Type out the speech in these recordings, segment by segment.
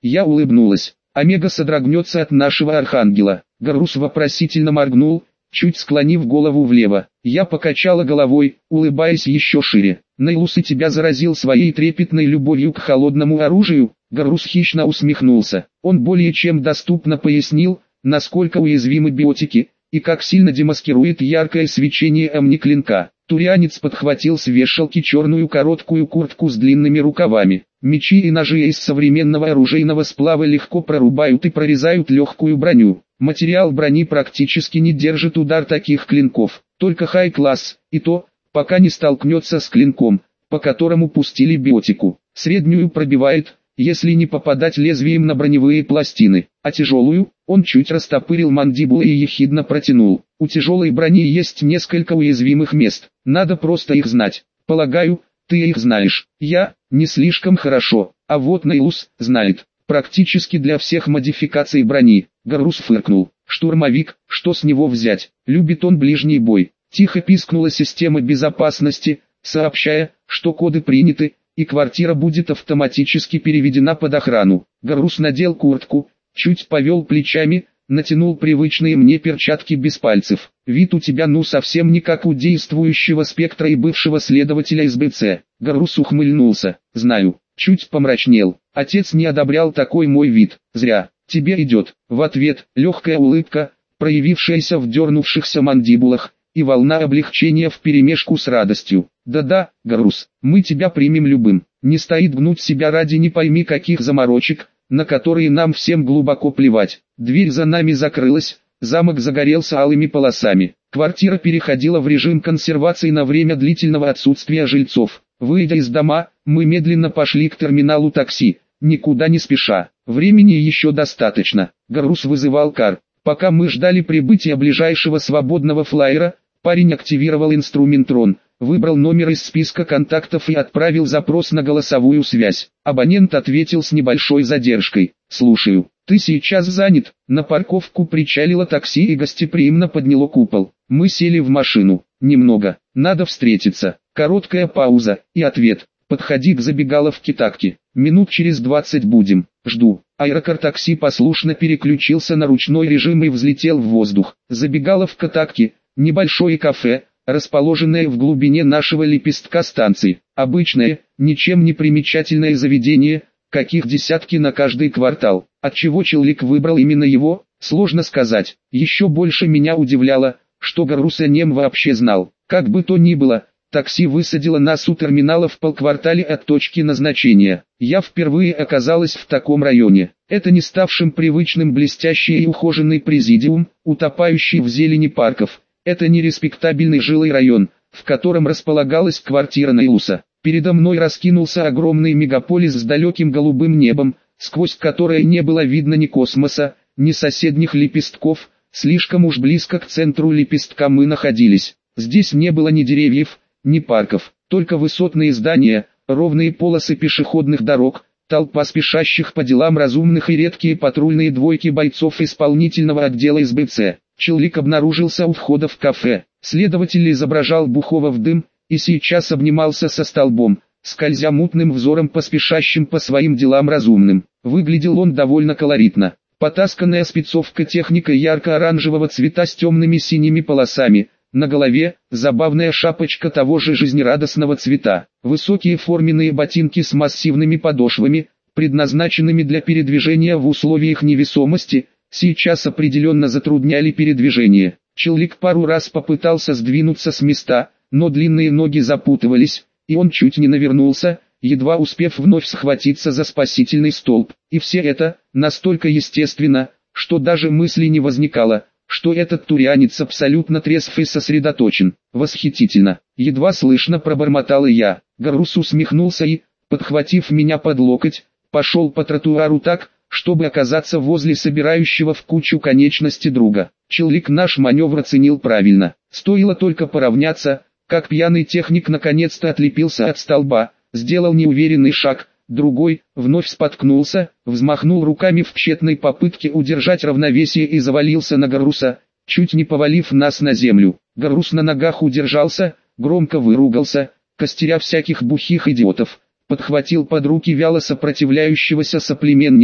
Я улыбнулась. Омега содрогнется от нашего архангела. Гарус вопросительно моргнул, чуть склонив голову влево. Я покачала головой, улыбаясь еще шире. Нейлус и тебя заразил своей трепетной любовью к холодному оружию? Гарус хищно усмехнулся. Он более чем доступно пояснил, насколько уязвимы биотики, и как сильно демаскирует яркое свечение амниклинка. Турианец подхватил с вешалки черную короткую куртку с длинными рукавами. Мечи и ножи из современного оружейного сплава легко прорубают и прорезают легкую броню. Материал брони практически не держит удар таких клинков. Только хай-класс, и то, пока не столкнется с клинком, по которому пустили биотику. Среднюю пробивает, если не попадать лезвием на броневые пластины, а тяжелую, он чуть растопырил мандибулы и ехидно протянул. У тяжелой брони есть несколько уязвимых мест, надо просто их знать. Полагаю, ты их знаешь. Я, не слишком хорошо, а вот Нейлус знает. Практически для всех модификаций брони. Гарус фыркнул. Штурмовик, что с него взять? Любит он ближний бой. Тихо пискнула система безопасности, сообщая, что коды приняты, и квартира будет автоматически переведена под охрану. Гарус надел куртку, чуть повел плечами, натянул привычные мне перчатки без пальцев. Вид у тебя ну совсем не как у действующего спектра и бывшего следователя СБЦ. Гарус ухмыльнулся. Знаю, чуть помрачнел. Отец не одобрял такой мой вид. Зря. Тебе идет. В ответ легкая улыбка, проявившаяся в дернувшихся мандибулах, и волна облегчения вперемешку с радостью. Да-да, Гарус, мы тебя примем любым. Не стоит гнуть себя ради не пойми каких заморочек, на которые нам всем глубоко плевать. Дверь за нами закрылась, замок загорелся алыми полосами. Квартира переходила в режим консервации на время длительного отсутствия жильцов. Выйдя из дома, мы медленно пошли к терминалу такси, никуда не спеша. Времени еще достаточно. Гарус вызывал кар. Пока мы ждали прибытия ближайшего свободного флайера, парень активировал инструментрон, выбрал номер из списка контактов и отправил запрос на голосовую связь. Абонент ответил с небольшой задержкой. «Слушаю. Ты сейчас занят?» На парковку причалило такси и гостеприимно подняло купол. Мы сели в машину. «Немного. Надо встретиться». Короткая пауза и ответ. «Подходи к забегаловке такси. Минут через 20 будем. Жду». Аэрокар такси послушно переключился на ручной режим и взлетел в воздух. Забегаловка такси, небольшое кафе, расположенное в глубине нашего лепестка станции. Обычное, ничем не примечательное заведение, каких десятки на каждый квартал. Отчего Челлик выбрал именно его, сложно сказать. Еще больше меня удивляло, что Гарус о нем вообще знал. Как бы то ни было, такси высадило нас у терминала в полквартале от точки назначения. Я впервые оказалась в таком районе. Это не ставшим привычным блестящий и ухоженный президиум, утопающий в зелени парков. Это не респектабельный жилой район, в котором располагалась квартира Нейлуса. Передо мной раскинулся огромный мегаполис с далеким голубым небом, сквозь которое не было видно ни космоса, ни соседних лепестков. Слишком уж близко к центру лепестка мы находились. Здесь не было ни деревьев, ни парков, только высотные здания, ровные полосы пешеходных дорог, толпа спешащих по делам разумных и редкие патрульные двойки бойцов исполнительного отдела СБЦ. Челлик обнаружился у входа в кафе. Следователь изображал Бухова в дым, и сейчас обнимался со столбом, скользя мутным взором по спешащим по своим делам разумным. Выглядел он довольно колоритно. Потасканная спецовка техника ярко-оранжевого цвета с темными синими полосами. На голове забавная шапочка того же жизнерадостного цвета. Высокие форменные ботинки с массивными подошвами, предназначенными для передвижения в условиях невесомости, сейчас определенно затрудняли передвижение. Челлик пару раз попытался сдвинуться с места, но длинные ноги запутывались, и он чуть не навернулся, едва успев вновь схватиться за спасительный столб. И все это настолько естественно, что даже мысли не возникало, что этот турианец абсолютно трезв и сосредоточен. Восхитительно. Едва слышно пробормотал и я. Гарус усмехнулся и, подхватив меня под локоть, пошел по тротуару так, чтобы оказаться возле собирающего в кучу конечности друга. Челлик наш маневр оценил правильно. Стоило только поравняться, как пьяный техник наконец-то отлепился от столба, сделал неуверенный шаг, другой, вновь споткнулся, взмахнул руками в тщетной попытке удержать равновесие и завалился на Гаруса, чуть не повалив нас на землю. Гарус на ногах удержался, громко выругался, костеря всяких бухих идиотов, подхватил под руки вяло сопротивляющегося соплеменника,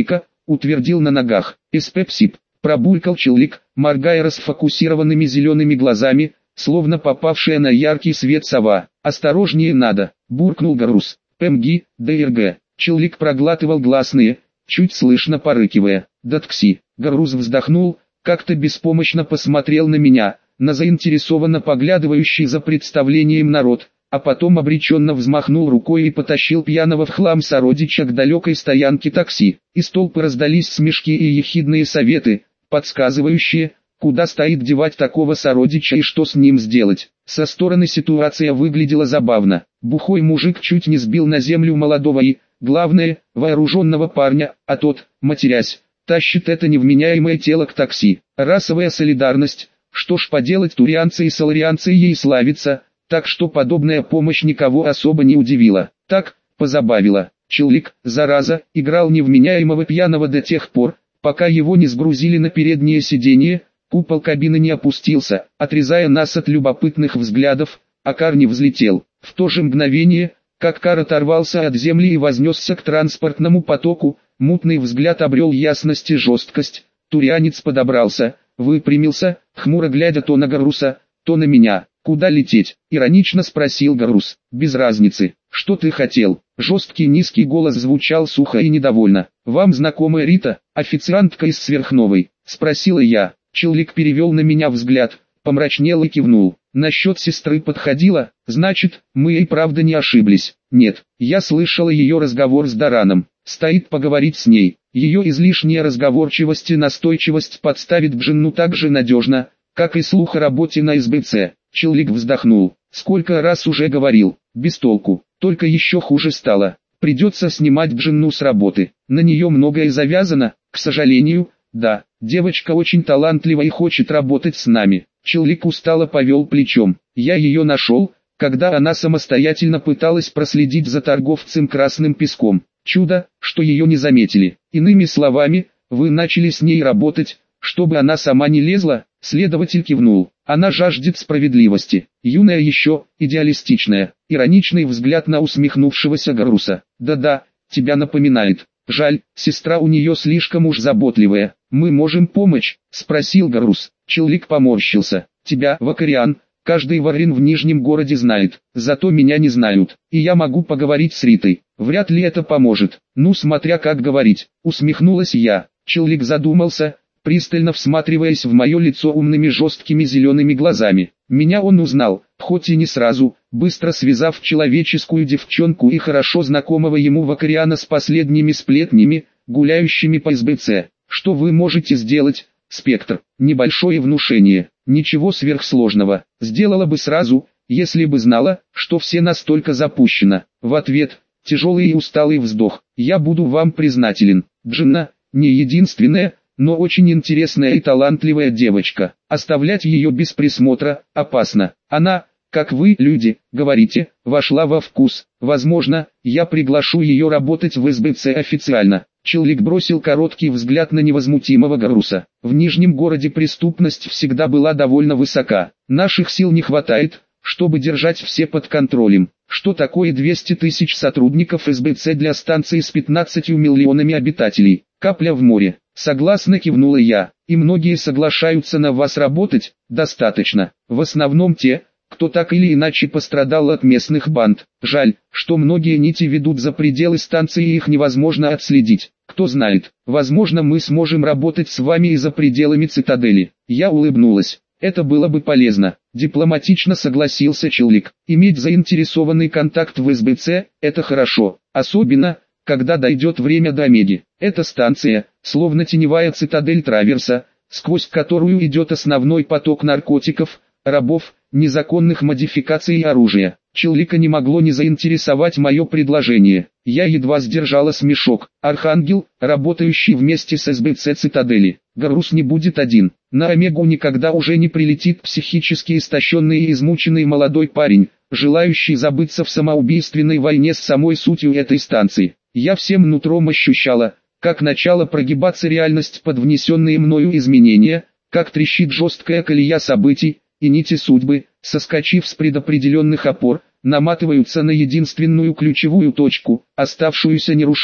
утвердил на ногах. «Эспепсип», пробулькал Челик, моргая расфокусированными зелеными глазами, словно попавшая на яркий свет сова. «Осторожнее надо», буркнул Гарус. «ПМГ, ДРГ». Челик проглатывал гласные, чуть слышно порыкивая. «Даткси». Гарус вздохнул, как-то беспомощно посмотрел на меня, на заинтересованно поглядывающий за представлением народ, а потом обреченно взмахнул рукой и потащил пьяного в хлам сородича к далекой стоянке такси. Из толпы раздались смешки и ехидные советы, подсказывающие, куда стоит девать такого сородича и что с ним сделать. Со стороны ситуация выглядела забавно. Бухой мужик чуть не сбил на землю молодого и, главное, вооруженного парня, а тот, матерясь, тащит это невменяемое тело к такси. Расовая солидарность, что ж поделать, турианцы и саларианцы ей славятся, так что подобная помощь никого особо не удивила. Так, позабавила. Челик, зараза, играл невменяемого пьяного до тех пор, пока его не сгрузили на переднее сиденье, купол кабины не опустился, отрезая нас от любопытных взглядов, а кар не взлетел. В то же мгновение, как кар оторвался от земли и вознесся к транспортному потоку, мутный взгляд обрел ясность и жесткость. Турианец подобрался, выпрямился, хмуро глядя то на Гаруса, то на меня. «Куда лететь?» — иронично спросил Гарус. «Без разницы. Что ты хотел?» Жесткий низкий голос звучал сухо и недовольно. «Вам знакомая Рита, официантка из Сверхновой?» — спросила я. Челик перевел на меня взгляд, помрачнел и кивнул. «Насчет сестры подходила? Значит, мы и правда не ошиблись». «Нет, я слышала ее разговор с Дараном. Стоит поговорить с ней. Ее излишняя разговорчивость и настойчивость подставит Джинну так же надежно, как и слух о работе на СБЦ». Челик вздохнул. «Сколько раз уже говорил, без толку, только еще хуже стало. Придется снимать Джинну с работы. На нее многое завязано, к сожалению, да. Девочка очень талантлива и хочет работать с нами». Челик устало повел плечом. «Я ее нашел, когда она самостоятельно пыталась проследить за торговцем красным песком. Чудо, что ее не заметили. Иными словами, вы начали с ней работать, чтобы она сама не лезла?» Следователь кивнул. «Она жаждет справедливости. Юная еще, идеалистичная». Ироничный взгляд на усмехнувшегося Гаруса. «Да-да, тебя напоминает. Жаль, сестра у нее слишком уж заботливая. Мы можем помочь?» — спросил Гарус. Челик поморщился. «Тебя, Вакариан, каждый варин в Нижнем городе знает. Зато меня не знают. И я могу поговорить с Ритой. Вряд ли это поможет. Ну, смотря как говорить». Усмехнулась я. Челик задумался, пристально всматриваясь в мое лицо умными жесткими зелеными глазами. Меня он узнал, хоть и не сразу, быстро связав человеческую девчонку и хорошо знакомого ему Вакариана с последними сплетнями, гуляющими по СБЦ. «Что вы можете сделать, Спектр?» «Небольшое внушение, ничего сверхсложного. Сделала бы сразу, если бы знала, что все настолько запущено». В ответ, тяжелый и усталый вздох. «Я буду вам признателен. Джинна, не единственная, но очень интересная и талантливая девочка. Оставлять ее без присмотра опасно. Она, как вы, люди, говорите, вошла во вкус. Возможно, я приглашу ее работать в СБЦ официально». Челик бросил короткий взгляд на невозмутимого Гаруса. «В Нижнем городе преступность всегда была довольно высока. Наших сил не хватает, чтобы держать все под контролем. Что такое 200 тысяч сотрудников СБЦ для станции с 15 миллионами обитателей? Капля в море». «Согласно», кивнула я. «И многие соглашаются на вас работать?» «Достаточно. В основном те, кто так или иначе пострадал от местных банд. Жаль, что многие нити ведут за пределы станции и их невозможно отследить. Кто знает, возможно, мы сможем работать с вами и за пределами цитадели». Я улыбнулась. «Это было бы полезно», — дипломатично согласился Челик. «Иметь заинтересованный контакт в СБЦ — это хорошо, особенно, когда дойдет время до Омеги. Эта станция, словно теневая цитадель Траверса, сквозь которую идет основной поток наркотиков, рабов, незаконных модификаций и оружия». Челика не могло не заинтересовать мое предложение. Я едва сдержала смешок. Архангел, работающий вместе с СБЦ цитадели. Гарус не будет один. На Омегу никогда уже не прилетит психически истощенный и измученный молодой парень, желающий забыться в самоубийственной войне с самой сутью этой станции. Я всем нутром ощущала, как начала прогибаться реальность под внесенные мною изменения, как трещит жесткая колея событий, и нити судьбы, соскочив с предопределенных опор, наматываются на единственную ключевую точку, оставшуюся нерушимой.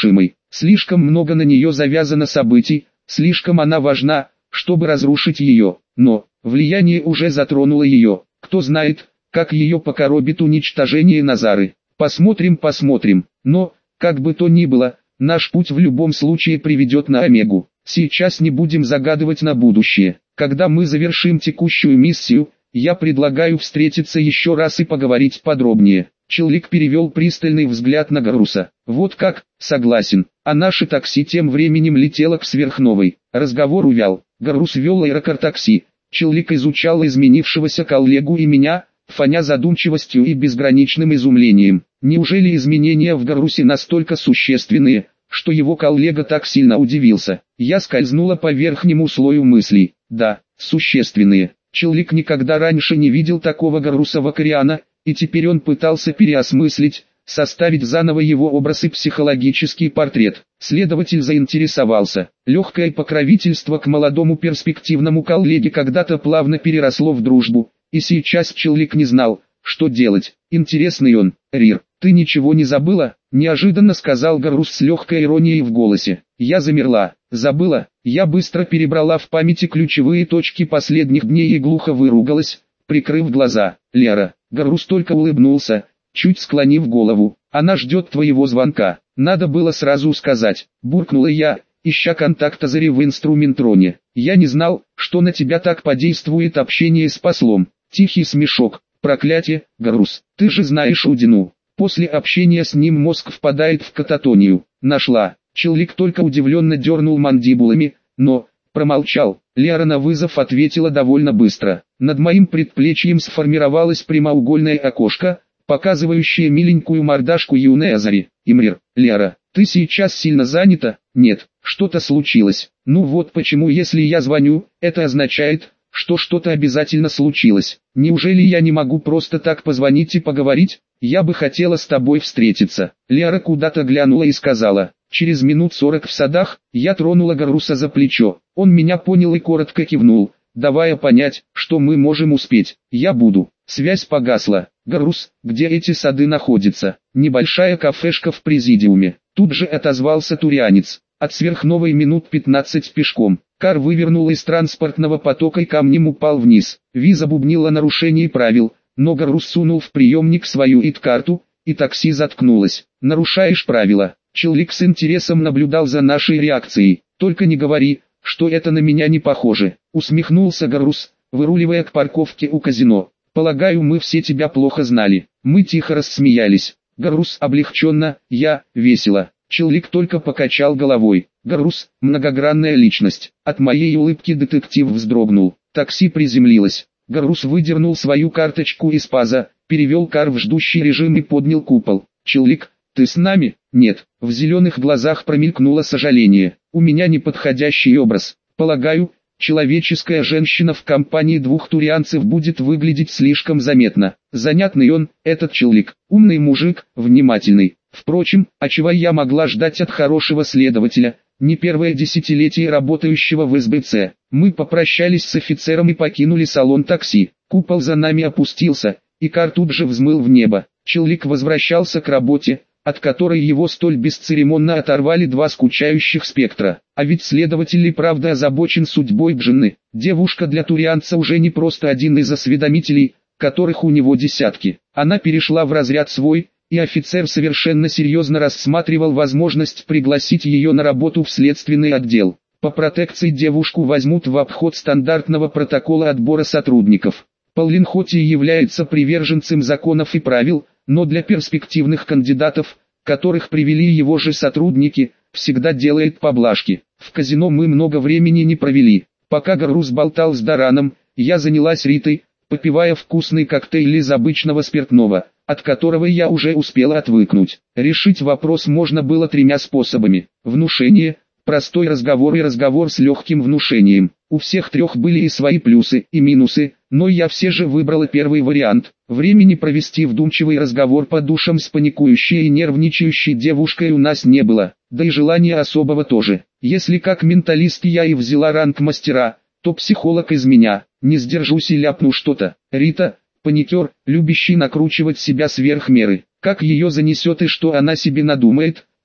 Слишком много на нее завязано событий, слишком она важна, чтобы разрушить ее. Но, влияние уже затронуло ее. Кто знает, как ее покоробит уничтожение Назары. Посмотрим. Но, как бы то ни было, наш путь в любом случае приведет на Омегу. Сейчас не будем загадывать на будущее. Когда мы завершим текущую миссию, я предлагаю встретиться еще раз и поговорить подробнее. Челлик перевел пристальный взгляд на Гарруса. Вот как, согласен. А наше такси тем временем летело к сверхновой. Разговор увял. Гаррус вел аэрокар-такси. Челлик изучал изменившегося коллегу и меня, фоня задумчивостью и безграничным изумлением. Неужели изменения в Гаррусе настолько существенные, что его коллега так сильно удивился? Я скользнула по верхнему слою мыслей. Да, существенные. Челлик никогда раньше не видел такого Гарруса Вакариана, и теперь он пытался переосмыслить, составить заново его образ и психологический портрет. Следователь заинтересовался. Легкое покровительство к молодому перспективному коллеге когда-то плавно переросло в дружбу, и сейчас Челлик не знал, что делать. Интересный он. Рир, ты ничего не забыла? Неожиданно сказал Гаррус с легкой иронией в голосе. Я замерла. Забыла. Я быстро перебрала в памяти ключевые точки последних дней и глухо выругалась, прикрыв глаза. Лера. Гаррус только улыбнулся, чуть склонив голову. Она ждет твоего звонка. Надо было сразу сказать. Буркнула я, ища контакта Зари в инструментроне. Я не знал, что на тебя так подействует общение с послом. Тихий смешок. Проклятие, Гаррус, ты же знаешь Удину. После общения с ним мозг впадает в кататонию. Нашла. Челлик только удивленно дернул мандибулами, но промолчал. Лера на вызов ответила довольно быстро. Над моим предплечьем сформировалось прямоугольное окошко, показывающее миленькую мордашку юной Азари. Имрир, Лера, ты сейчас сильно занята? Нет, что-то случилось. Ну вот почему, если я звоню, это означает, что что-то обязательно случилось. Неужели я не могу просто так позвонить и поговорить? Я бы хотела с тобой встретиться. Лера куда-то глянула и сказала. Через минут 40 в садах, я тронула Гарруса за плечо. Он меня понял и коротко кивнул, давая понять, что мы можем успеть. Я буду. Связь погасла. Гаррус, где эти сады находятся? Небольшая кафешка в президиуме. Тут же отозвался турианец. От сверхновой минут 15 пешком. Кар вывернул из транспортного потока и камнем упал вниз. Ви забубнила нарушение правил, но Гаррус сунул в приемник свою ИД-карту, и такси заткнулось. Нарушаешь правила. Челлик с интересом наблюдал за нашей реакцией. Только не говори, что это на меня не похоже. Усмехнулся Гаррус, выруливая к парковке у казино. Полагаю, мы все тебя плохо знали. Мы тихо рассмеялись. Гаррус облегченно, я весело. Челлик только покачал головой. Гаррус, многогранная личность. От моей улыбки детектив вздрогнул. Такси приземлилось. Гаррус выдернул свою карточку из паза, перевел кар в ждущий режим и поднял купол. Челлик, ты с нами? Нет. В зеленых глазах промелькнуло сожаление. У меня неподходящий образ. Полагаю, человеческая женщина в компании двух турианцев будет выглядеть слишком заметно. Занятный он, этот Челлик. Умный мужик, внимательный. Впрочем, а чего я могла ждать от хорошего следователя, не первое десятилетие работающего в СБЦ. Мы попрощались с офицером и покинули салон такси. Купол за нами опустился, и кар тут же взмыл в небо. Челлик возвращался к работе, от которой его столь бесцеремонно оторвали два скучающих спектра. А ведь следователь и правда озабочен судьбой Джинны. Девушка для турианца уже не просто один из осведомителей, которых у него десятки. Она перешла в разряд свой, и офицер совершенно серьезно рассматривал возможность пригласить ее на работу в следственный отдел. По протекции девушку возьмут в обход стандартного протокола отбора сотрудников. Паулин хоть и является приверженцем законов и правил, но для перспективных кандидатов, которых привели его же сотрудники, всегда делает поблажки. В казино мы много времени не провели. Пока Гаррус болтал с Дараном, я занялась Ритой, попивая вкусный коктейль из обычного спиртного, от которого я уже успела отвыкнуть. Решить вопрос можно было тремя способами. Внушение, простой разговор и разговор с легким внушением. У всех трех были и свои плюсы, и минусы, но я все же выбрала первый вариант. Времени провести вдумчивый разговор по душам с паникующей и нервничающей девушкой у нас не было, да и желания особого тоже. Если как менталист я и взяла ранг мастера, то психолог из меня, не сдержусь и ляпну что-то. Рита, паникер, любящий накручивать себя сверх меры. Как ее занесет и что она себе надумает,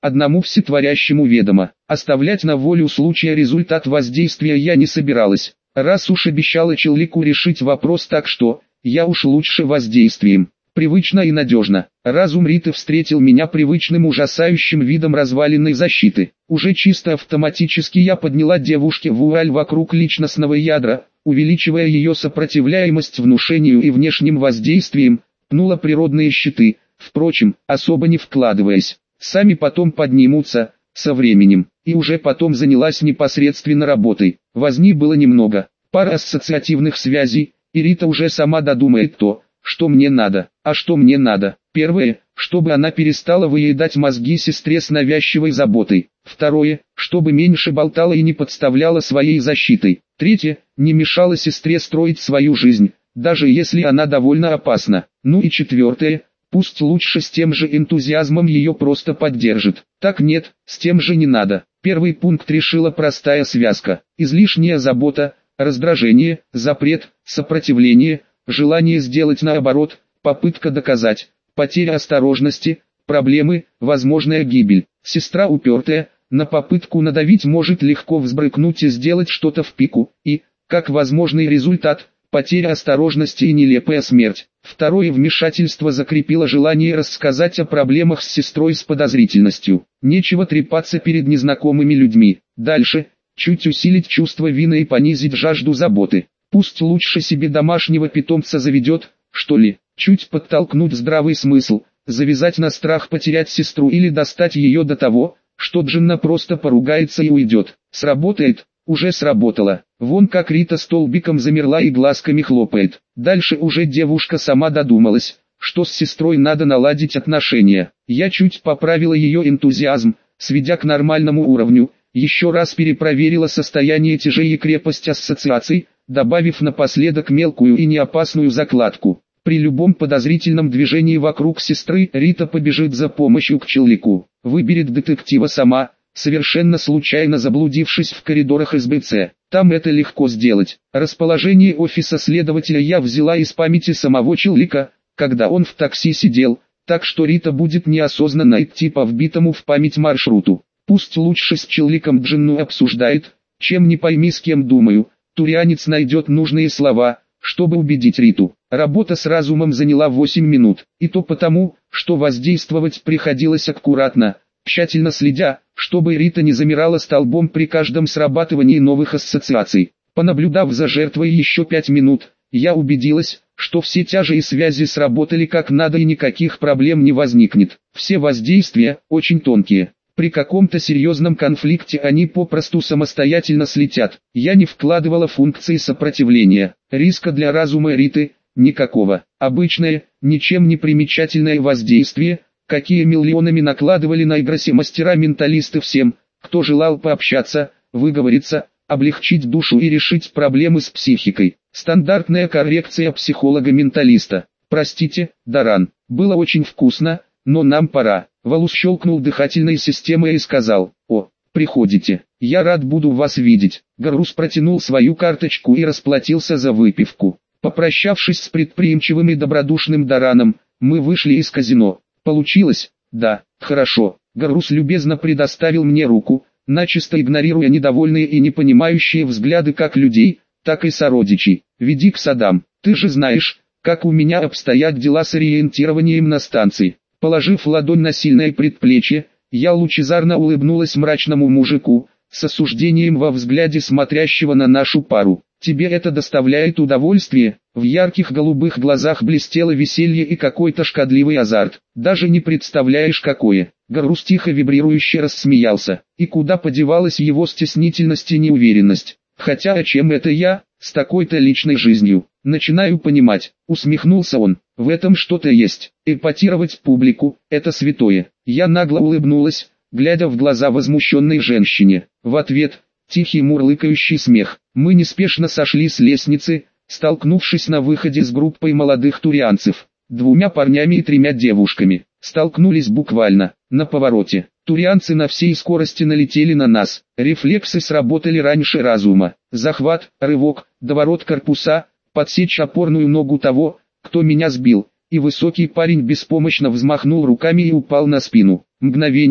одному всетворящему ведомо. Оставлять на волю случая результат воздействия я не собиралась. Раз уж обещала Челлику решить вопрос так, что я уж лучше воздействием. Привычно и надежно. Разум Риты встретил меня привычным ужасающим видом разваленной защиты. Уже чисто автоматически я подняла девушке вуаль вокруг личностного ядра, увеличивая ее сопротивляемость внушению и внешним воздействиям, пнула природные щиты, впрочем, особо не вкладываясь. Сами потом поднимутся, со временем, и уже потом занялась непосредственно работой. Возни было немного, пара ассоциативных связей, и Рита уже сама додумает то, что мне надо. А что мне надо? Первое, чтобы она перестала выедать мозги сестре с навязчивой заботой. Второе, чтобы меньше болтала и не подставляла своей защитой. Третье, не мешала сестре строить свою жизнь, даже если она довольно опасна. Ну и четвертое, пусть лучше с тем же энтузиазмом ее просто поддержит. Так нет, с тем же не надо. Первый пункт решила простая связка. Излишняя забота, раздражение, запрет, сопротивление, желание сделать наоборот, попытка доказать, потеря осторожности, проблемы, возможная гибель. Сестра упертая, на попытку надавить может легко взбрыкнуть и сделать что-то в пику, и, как возможный результат, потеря осторожности и нелепая смерть. Второе вмешательство закрепило желание рассказать о проблемах с сестрой с подозрительностью. Нечего трепаться перед незнакомыми людьми. Дальше, чуть усилить чувство вины и понизить жажду заботы. Пусть лучше себе домашнего питомца заведет, что ли, чуть подтолкнуть здравый смысл, завязать на страх потерять сестру или достать ее до того, что Джинна просто поругается и уйдет. Сработает, уже сработало. Вон как Рита столбиком замерла и глазками хлопает. Дальше уже девушка сама додумалась, что с сестрой надо наладить отношения. Я чуть поправила ее энтузиазм, сведя к нормальному уровню, еще раз перепроверила состояние тяжей и крепость ассоциаций, добавив напоследок мелкую и неопасную закладку. При любом подозрительном движении вокруг сестры Рита побежит за помощью к Челлику, выберет детектива сама, совершенно случайно заблудившись в коридорах СБЦ. Там это легко сделать. Расположение офиса следователя я взяла из памяти самого Челлика, когда он в такси сидел, так что Рита будет неосознанно идти по вбитому в память маршруту. Пусть лучше с Челликом Джинну обсуждает, чем не пойми с кем думаю. Турианец найдет нужные слова, чтобы убедить Риту. Работа с разумом заняла 8 минут, и то потому, что воздействовать приходилось аккуратно, тщательно следя, чтобы Рита не замирала столбом при каждом срабатывании новых ассоциаций. Понаблюдав за жертвой еще 5 минут, я убедилась, что все тяжи и связи сработали как надо и никаких проблем не возникнет. Все воздействия очень тонкие. При каком-то серьезном конфликте они попросту самостоятельно слетят. Я не вкладывала функции сопротивления. Риска для разума Риты никакого. Обычное, ничем не примечательное воздействие, какие миллионами накладывали на Игросе мастера-менталисты всем, кто желал пообщаться, выговориться, облегчить душу и решить проблемы с психикой. Стандартная коррекция психолога-менталиста. Простите, Даран, было очень вкусно, но нам пора. Валус щелкнул дыхательной системой и сказал: «О, приходите, я рад буду вас видеть». Гарус протянул свою карточку и расплатился за выпивку. Попрощавшись с предприимчивым и добродушным Дараном, мы вышли из казино. Получилось? Да, хорошо. Гарус любезно предоставил мне руку, начисто игнорируя недовольные и непонимающие взгляды как людей, так и сородичей. «Веди к садам, ты же знаешь, как у меня обстоят дела с ориентированием на станции». Положив ладонь на сильное предплечье, я лучезарно улыбнулась мрачному мужику, с осуждением во взгляде смотрящего на нашу пару. «Тебе это доставляет удовольствие?» В ярких голубых глазах блестело веселье и какой-то шкодливый азарт. «Даже не представляешь какое». Гарус тихо вибрирующе рассмеялся. И куда подевалась его стеснительность и неуверенность? «Хотя о чем это я, с такой-то личной жизнью? Начинаю понимать», усмехнулся он. «В этом что-то есть. Эпатировать публику – это святое». Я нагло улыбнулась, глядя в глаза возмущенной женщине. В ответ – тихий мурлыкающий смех. Мы неспешно сошли с лестницы, столкнувшись на выходе с группой молодых турианцев. 2 парнями и 3 девушками. Столкнулись буквально на повороте. Турианцы на всей скорости налетели на нас. Рефлексы сработали раньше разума. Захват, рывок, доворот корпуса, подсечь опорную ногу того, кто меня сбил, и высокий парень беспомощно взмахнул руками и упал на спину. Мгновение,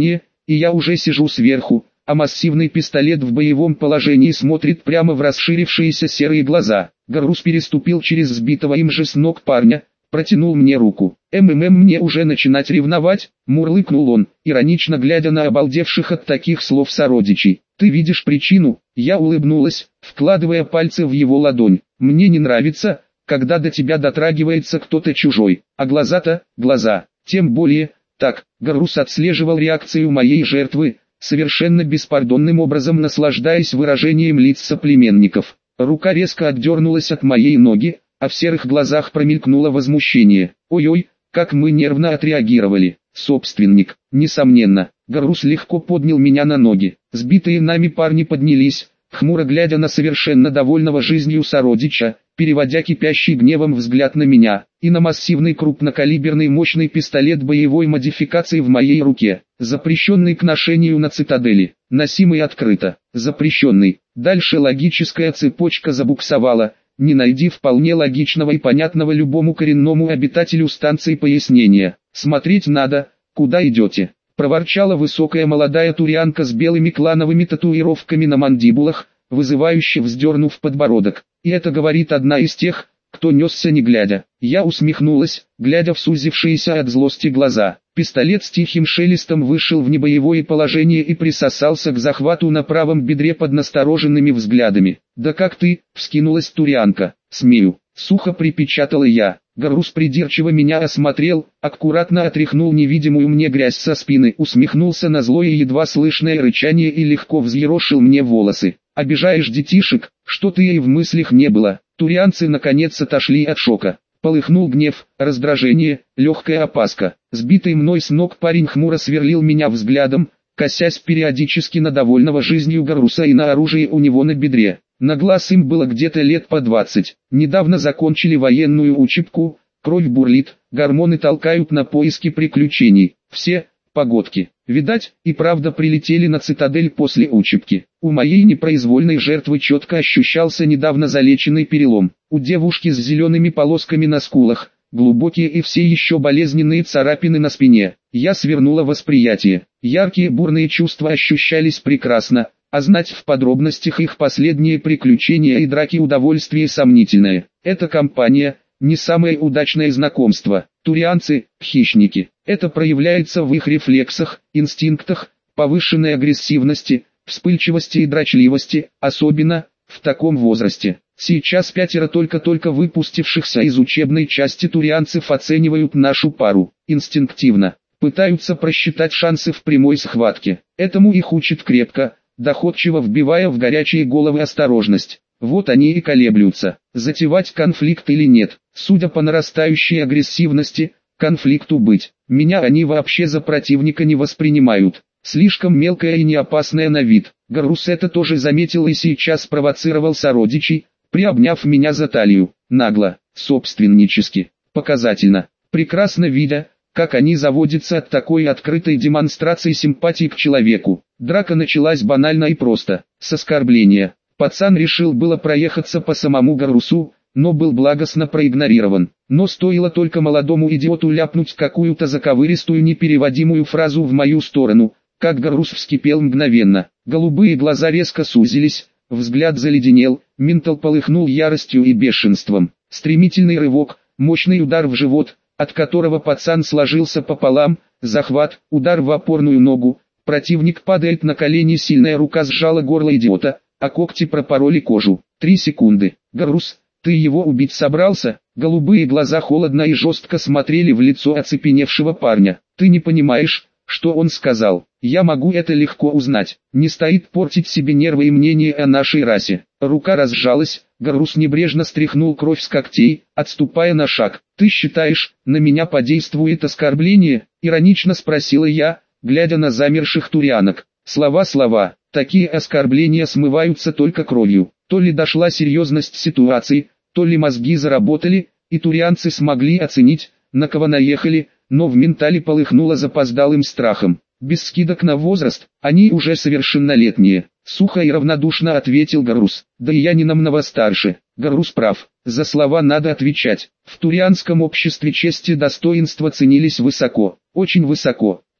и я уже сижу сверху, а массивный пистолет в боевом положении смотрит прямо в расширившиеся серые глаза. Гарус переступил через сбитого им же с ног парня, протянул мне руку. Мне уже начинать ревновать», — мурлыкнул он, иронично глядя на обалдевших от таких слов сородичей. «Ты видишь причину?» Я улыбнулась, вкладывая пальцы в его ладонь. «Мне не нравится, когда до тебя дотрагивается кто-то чужой, а глаза-то, глаза, тем более». Так, Гарус отслеживал реакцию моей жертвы, совершенно беспардонным образом наслаждаясь выражением лиц соплеменников. Рука резко отдернулась от моей ноги, а в серых глазах промелькнуло возмущение. Ой-ой, как мы нервно отреагировали. Собственник, несомненно. Гарус легко поднял меня на ноги. Сбитые нами парни поднялись, хмуро глядя на совершенно довольного жизнью сородича, переводя кипящий гневом взгляд на меня, и на массивный крупнокалиберный мощный пистолет боевой модификации в моей руке, запрещенный к ношению на цитадели, носимый открыто, запрещенный. Дальше логическая цепочка забуксовала, не найди вполне логичного и понятного любому коренному обитателю станции пояснения. «Смотреть надо, куда идете», — проворчала высокая молодая турианка с белыми клановыми татуировками на мандибулах, вызывающе вздернув подбородок. И это говорит одна из тех, кто несся не глядя. Я усмехнулась, глядя в сузившиеся от злости глаза. Пистолет с тихим шелестом вышел в небоевое положение и присосался к захвату на правом бедре под настороженными взглядами. «Да как ты?» — вскинулась турианка. «Смею», — сухо припечатала я. Гарус придирчиво меня осмотрел, аккуратно отряхнул невидимую мне грязь со спины, усмехнулся на злое едва слышное рычание и легко взъерошил мне волосы. «Обижаешь детишек, что-то и в мыслях не было». Турианцы наконец отошли от шока. Полыхнул гнев, раздражение, легкая опаска. Сбитый мной с ног парень хмуро сверлил меня взглядом, косясь периодически на довольного жизнью Гаруса и на оружие у него на бедре. На глаз им было где-то лет по 20. Недавно закончили военную учебку, кровь бурлит, гормоны толкают на поиски приключений. Все, погодки. Видать, и правда прилетели на цитадель после учебки. У моей непроизвольной жертвы четко ощущался недавно залеченный перелом. У девушки с зелеными полосками на скулах, глубокие и все еще болезненные царапины на спине. Я свернула восприятие. Яркие бурные чувства ощущались прекрасно, а знать в подробностях их последние приключения и драки удовольствие сомнительное. Эта компания – не самое удачное знакомство. Турианцы – хищники. Это проявляется в их рефлексах, инстинктах, повышенной агрессивности, вспыльчивости и дрочливости, особенно в таком возрасте. Сейчас 5 только-только выпустившихся из учебной части турианцев оценивают нашу пару, инстинктивно, пытаются просчитать шансы в прямой схватке. Этому их учат крепко, доходчиво вбивая в горячие головы осторожность. Вот они и колеблются, затевать конфликт или нет. Судя по нарастающей агрессивности, конфликту быть. Меня они вообще за противника не воспринимают. Слишком мелкая и неопасная на вид. Гарус это тоже заметил и сейчас провоцировал сородичей, приобняв меня за талию. Нагло, собственнически, показательно. Прекрасно видя, как они заводятся от такой открытой демонстрации симпатии к человеку. Драка началась банально и просто, с оскорбления. Пацан решил было проехаться по самому Гарусу, но был благостно проигнорирован. Но стоило только молодому идиоту ляпнуть какую-то заковыристую непереводимую фразу в мою сторону, как Гарус вскипел мгновенно. Голубые глаза резко сузились, взгляд заледенел, ментал полыхнул яростью и бешенством. Стремительный рывок, мощный удар в живот, от которого пацан сложился пополам, захват, удар в опорную ногу, противник падает на колени, сильная рука сжала горло идиота, а когти пропороли кожу. 3 секунды. Гарус, ты его убить собрался? Голубые глаза холодно и жестко смотрели в лицо оцепеневшего парня. Ты не понимаешь, что он сказал. Я могу это легко узнать. Не стоит портить себе нервы и мнение о нашей расе. Рука разжалась, Гарус небрежно стряхнул кровь с когтей, отступая на шаг. Ты считаешь, на меня подействует оскорбление? Иронично спросила я, глядя на замерших турианок. Слова. Такие оскорбления смываются только кровью. То ли дошла серьезность ситуации, то ли мозги заработали, и турианцы смогли оценить, на кого наехали, но в ментале полыхнуло запоздалым страхом. Без скидок на возраст, они уже совершеннолетние. Сухо и равнодушно ответил Гарус. Да и я не намного старше. Гарус прав. За слова надо отвечать. В турианском обществе честь и достоинство ценились высоко. Очень высоко.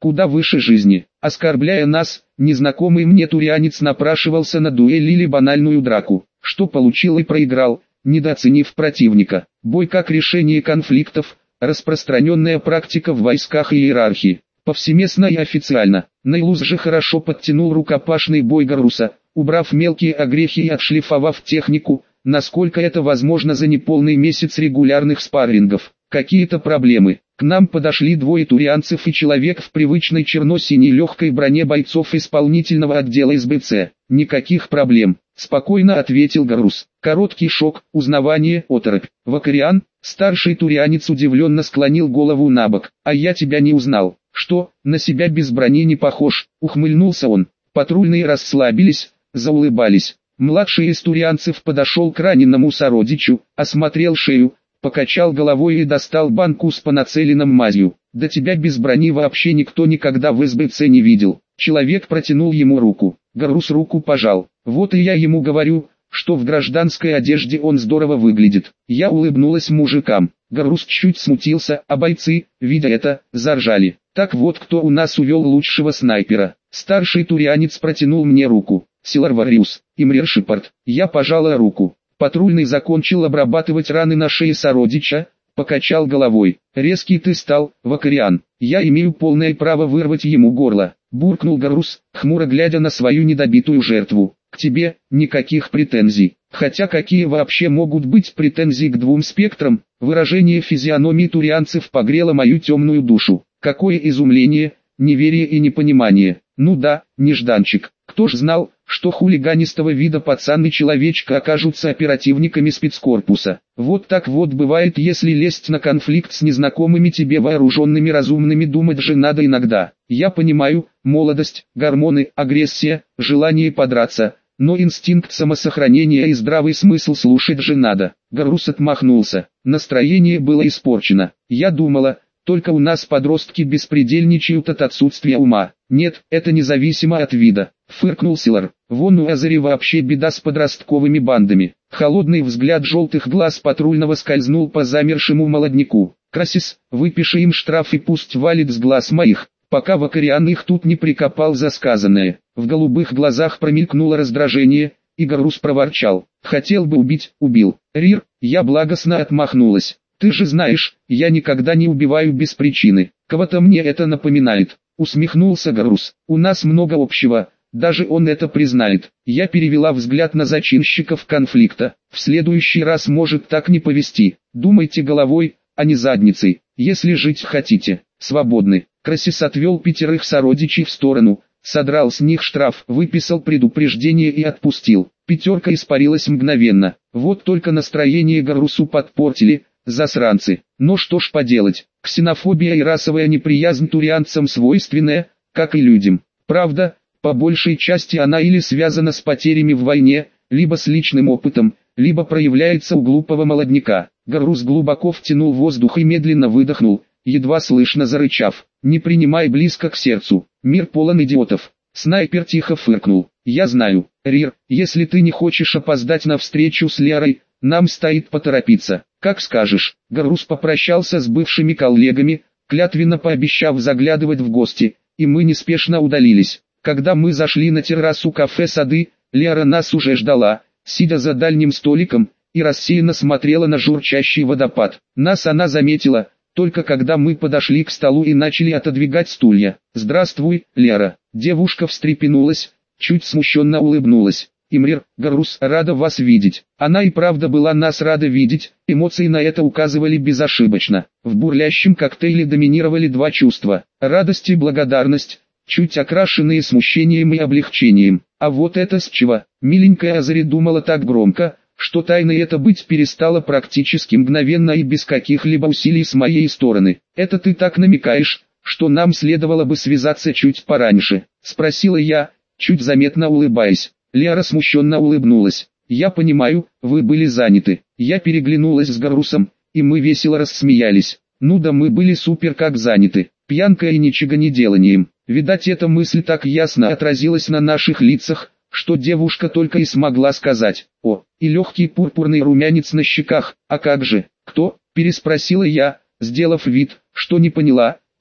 куда выше жизни. Оскорбляя нас, незнакомый мне турианец напрашивался на дуэль или банальную драку, что получил и проиграл, недооценив противника. Бой как решение конфликтов, распространенная практика в войсках и иерархии. Повсеместно и официально. Нейлус же хорошо подтянул рукопашный бой Гарруса, убрав мелкие огрехи и отшлифовав технику, насколько это возможно за неполный месяц регулярных спаррингов. Какие-то проблемы. К нам подошли двое турианцев и человек в привычной черно-синей легкой броне бойцов исполнительного отдела СБЦ. Никаких проблем, спокойно ответил Гаррус. Короткий шок, узнавание, оторопь. Вакариан, старший турианец удивленно склонил голову набок. А я тебя не узнал. Что, на себя без брони не похож, ухмыльнулся он. Патрульные расслабились, заулыбались. Младший из турианцев подошел к раненому сородичу, осмотрел шею, покачал головой и достал банку с понацеленным мазью. Да тебя без брони вообще никто никогда в СБЦ не видел. Человек протянул ему руку. Гаррус руку пожал. Вот и я ему говорю, что в гражданской одежде он здорово выглядит. Я улыбнулась мужикам. Гаррус чуть смутился, а бойцы, видя это, заржали. Так вот кто у нас увел лучшего снайпера. Старший турианец протянул мне руку. Силар Вариус, Имрир Шипард. Я пожала руку. Патрульный закончил обрабатывать раны на шее сородича, покачал головой. Резкий ты стал, Вакариан. Я имею полное право вырвать ему горло. Буркнул Гаррус, хмуро глядя на свою недобитую жертву. К тебе, никаких претензий. Хотя какие вообще могут быть претензии к двум спектрам? Выражение физиономии турианцев погрело мою темную душу. Какое изумление, неверие и непонимание. Ну да, нежданчик. Кто ж знал, что хулиганистого вида пацан и человечка окажутся оперативниками спецкорпуса. Вот так вот бывает, если лезть на конфликт с незнакомыми тебе вооруженными разумными, думать же надо иногда. Я понимаю, молодость, гормоны, агрессия, желание подраться, но инстинкт самосохранения и здравый смысл слушать же надо. Гаррус отмахнулся. Настроение было испорчено. Я думала, только у нас подростки беспредельничают от отсутствия ума. Нет, это независимо от вида. Фыркнул Силар. Вон у Азари вообще беда с подростковыми бандами. Холодный взгляд желтых глаз патрульного скользнул по замершему молодняку. Красис, выпиши им штраф и пусть валит с глаз моих, пока Вакариан их тут не прикопал за сказанное. В голубых глазах промелькнуло раздражение, и Гаррус проворчал. Хотел бы убить, убил. Рир, я благостно отмахнулась. Ты же знаешь, я никогда не убиваю без причины. Кого-то мне это напоминает. Усмехнулся Гаррус. У нас много общего, даже он это признает. Я перевела взгляд на зачинщиков конфликта. В следующий раз может так не повести. Думайте головой, а не задницей. Если жить хотите, свободны. Красис отвел 5 сородичей в сторону, содрал с них штраф, выписал предупреждение и отпустил. 5 испарилась мгновенно. Вот только настроение Гаррусу подпортили засранцы. Но что ж поделать, ксенофобия и расовая неприязнь турианцам свойственная, как и людям. Правда, по большей части она или связана с потерями в войне, либо с личным опытом, либо проявляется у глупого молодняка. Гаррус глубоко втянул воздух и медленно выдохнул, едва слышно зарычав. Не принимай близко к сердцу, мир полон идиотов. Снайпер тихо фыркнул. Я знаю, Рир, если ты не хочешь опоздать на встречу с Лерой, нам стоит поторопиться. Как скажешь. Гаррус попрощался с бывшими коллегами, клятвенно пообещав заглядывать в гости, и мы неспешно удалились. Когда мы зашли на террасу кафе «Сады», Лера нас уже ждала, сидя за дальним столиком, и рассеянно смотрела на журчащий водопад. Нас она заметила, только когда мы подошли к столу и начали отодвигать стулья. «Здравствуй, Лера». Девушка встрепенулась, чуть смущенно улыбнулась. Имрир, Гаррус, рада вас видеть. Она и правда была нас рада видеть, эмоции на это указывали безошибочно. В бурлящем коктейле доминировали два чувства. Радость и благодарность, чуть окрашенные смущением и облегчением. А вот это с чего? Миленькая Азари думала так громко, что тайной это быть перестало практически мгновенно и без каких-либо усилий с моей стороны. «Это ты так намекаешь, что нам следовало бы связаться чуть пораньше?» — спросила я, чуть заметно улыбаясь. Лера смущенно улыбнулась. «Я понимаю, вы были заняты». Я переглянулась с Гаррусом, и мы весело рассмеялись. Ну да, мы были супер как заняты, пьянка и ничего не деланием. Видать, эта мысль так ясно отразилась на наших лицах, что девушка только и смогла сказать: «О», и легкий пурпурный румянец на щеках. «А как же, кто?» — переспросила я, сделав вид, что не поняла,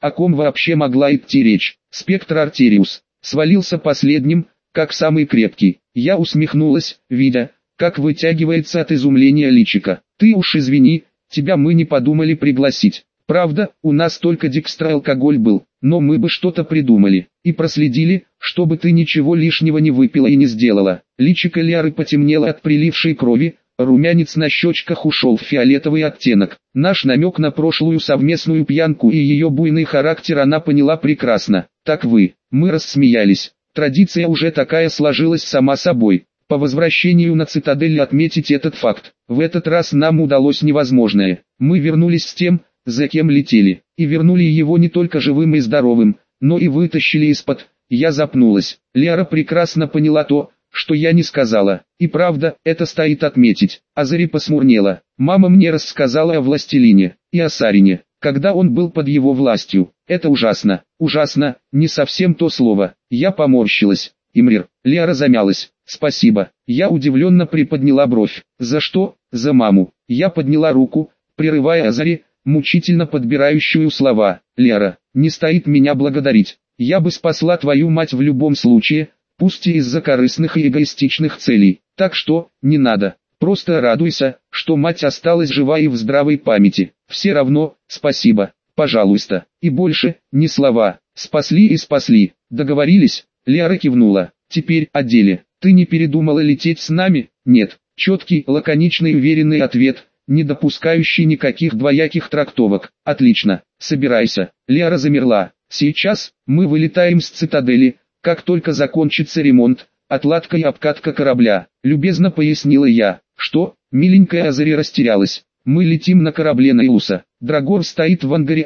О ком вообще могла идти речь? Спектр Артериус свалился последним, как самый крепкий. Я усмехнулась, видя, как вытягивается от изумления личико. Ты уж извини, тебя мы не подумали пригласить. Правда, у нас только декстралкоголь был, но мы бы что-то придумали. И проследили, чтобы ты ничего лишнего не выпила и не сделала. Личико Лиары потемнело от прилившей крови, румянец на щечках ушел в фиолетовый оттенок. Наш намек на прошлую совместную пьянку и ее буйный характер она поняла прекрасно. Так вы, мы рассмеялись. Традиция уже такая сложилась сама собой. По возвращению на цитадель отметить этот факт. В этот раз нам удалось невозможное. Мы вернулись с тем, за кем летели, и вернули его не только живым и здоровым, но и вытащили из-под. Я запнулась. Лиара прекрасно поняла то, что я не сказала. И правда, это стоит отметить. Азари посмурнела. Мама мне рассказала о Властелине и о Сарине, когда он был под его властью. Это ужасно. Ужасно, не совсем то слово. Я поморщилась. Имрир. Лиара замялась. Спасибо. Я удивленно приподняла бровь. За что? За маму. Я подняла руку, прерывая Азари, мучительно подбирающую слова. Лиара, не стоит меня благодарить. Я бы спасла твою мать в любом случае, пусть и из-за корыстных и эгоистичных целей. Так что, не надо. Просто радуйся, что мать осталась жива и в здравой памяти. Все равно, спасибо, пожалуйста. И больше, ни слова. Спасли и спасли. Договорились? Лиара кивнула. Теперь о деле. Ты не передумала лететь с нами? Нет. Четкий, лаконичный, уверенный ответ, не допускающий никаких двояких трактовок. Отлично. Собирайся. Лиара замерла. Сейчас мы вылетаем с цитадели, как только закончится ремонт, отладка и обкатка корабля. Любезно пояснила я. Что? Миленькая Азари растерялась. Мы летим на корабле Наилуса. Драгор стоит в ангаре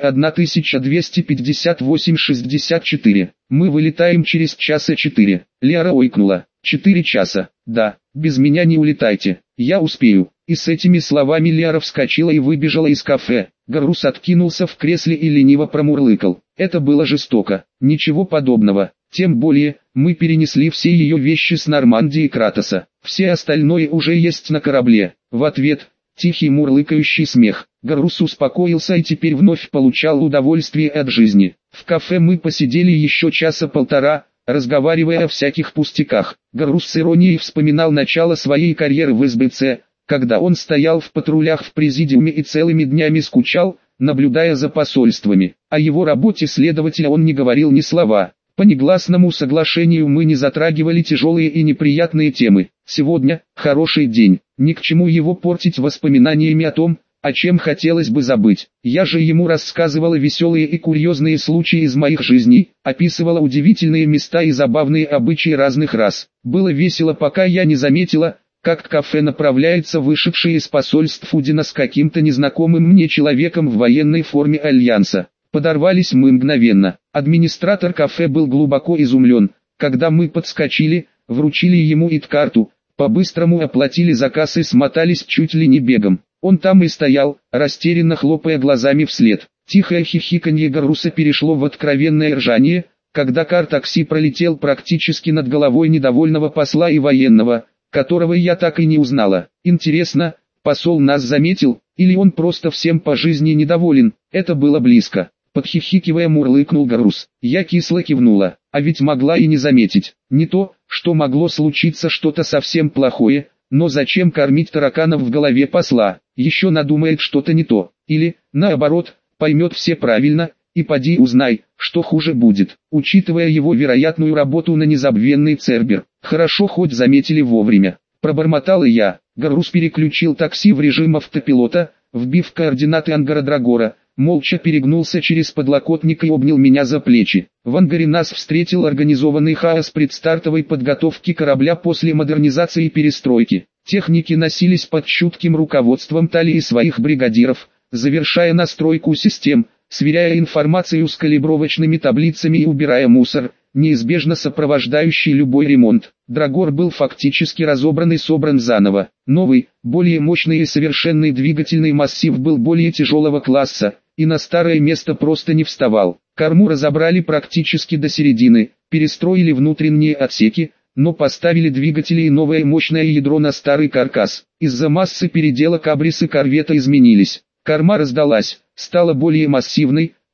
1258-64. Мы вылетаем через часа 4. Лиара ойкнула. 4 часа. Да, без меня не улетайте. Я успею. И с этими словами Лиара вскочила и выбежала из кафе. Гаррус откинулся в кресле и лениво промурлыкал. Это было жестоко. Ничего подобного. Тем более, мы перенесли все ее вещи с Нормандии и Кратоса. Все остальное уже есть на корабле. В ответ, тихий мурлыкающий смех. Гаррус успокоился и теперь вновь получал удовольствие от жизни. В кафе мы посидели еще часа полтора, разговаривая о всяких пустяках. Гаррус с иронией вспоминал начало своей карьеры в СБЦ, когда он стоял в патрулях в президиуме и целыми днями скучал, наблюдая за посольствами. О его работе следователя он не говорил ни слова. По негласному соглашению мы не затрагивали тяжелые и неприятные темы. Сегодня хороший день, ни к чему его портить воспоминаниями о том, о чем хотелось бы забыть. Я же ему рассказывала веселые и курьезные случаи из моих жизней, описывала удивительные места и забавные обычаи разных рас. Было весело, пока я не заметила, как к кафе направляется вышедший из посольств Удина с каким-то незнакомым мне человеком в военной форме Альянса. Подорвались мы мгновенно. Администратор кафе был глубоко изумлен, когда мы подскочили, вручили ему ИД-карту, по-быстрому оплатили заказ и смотались чуть ли не бегом. Он там и стоял, растерянно хлопая глазами вслед. Тихое хихиканье Гарруса перешло в откровенное ржание, когда кар-такси пролетел практически над головой недовольного посла и военного, которого я так и не узнала. Интересно, посол нас заметил, или он просто всем по жизни недоволен? Это было близко. Подхихикивая мурлыкнул Гаррус. Я кисло кивнула, а ведь могла и не заметить. Не то, что могло случиться что-то совсем плохое, но зачем кормить тараканов в голове посла? Еще надумает что-то не то. Или, наоборот, поймет все правильно, и поди узнай, что хуже будет, учитывая его вероятную работу на незабвенный Цербер. Хорошо хоть заметили вовремя. Пробормотал и я. Гаррус переключил такси в режим автопилота, вбив координаты ангара Драгора, молча перегнулся через подлокотник и обнял меня за плечи. В ангаре нас встретил организованный хаос предстартовой подготовки корабля после модернизации и перестройки. Техники носились под чутким руководством Тали и своих бригадиров, завершая настройку систем, сверяя информацию с калибровочными таблицами и убирая мусор, неизбежно сопровождающий любой ремонт. Драгор был фактически разобран и собран заново. Новый, более мощный и совершенный двигательный массив был более тяжелого класса, и на старое место просто не вставал. Корму разобрали практически до середины, перестроили внутренние отсеки, но поставили двигатели и новое мощное ядро на старый каркас. Из-за массы переделок абрисы корвета изменились. Корма раздалась, стала более массивной,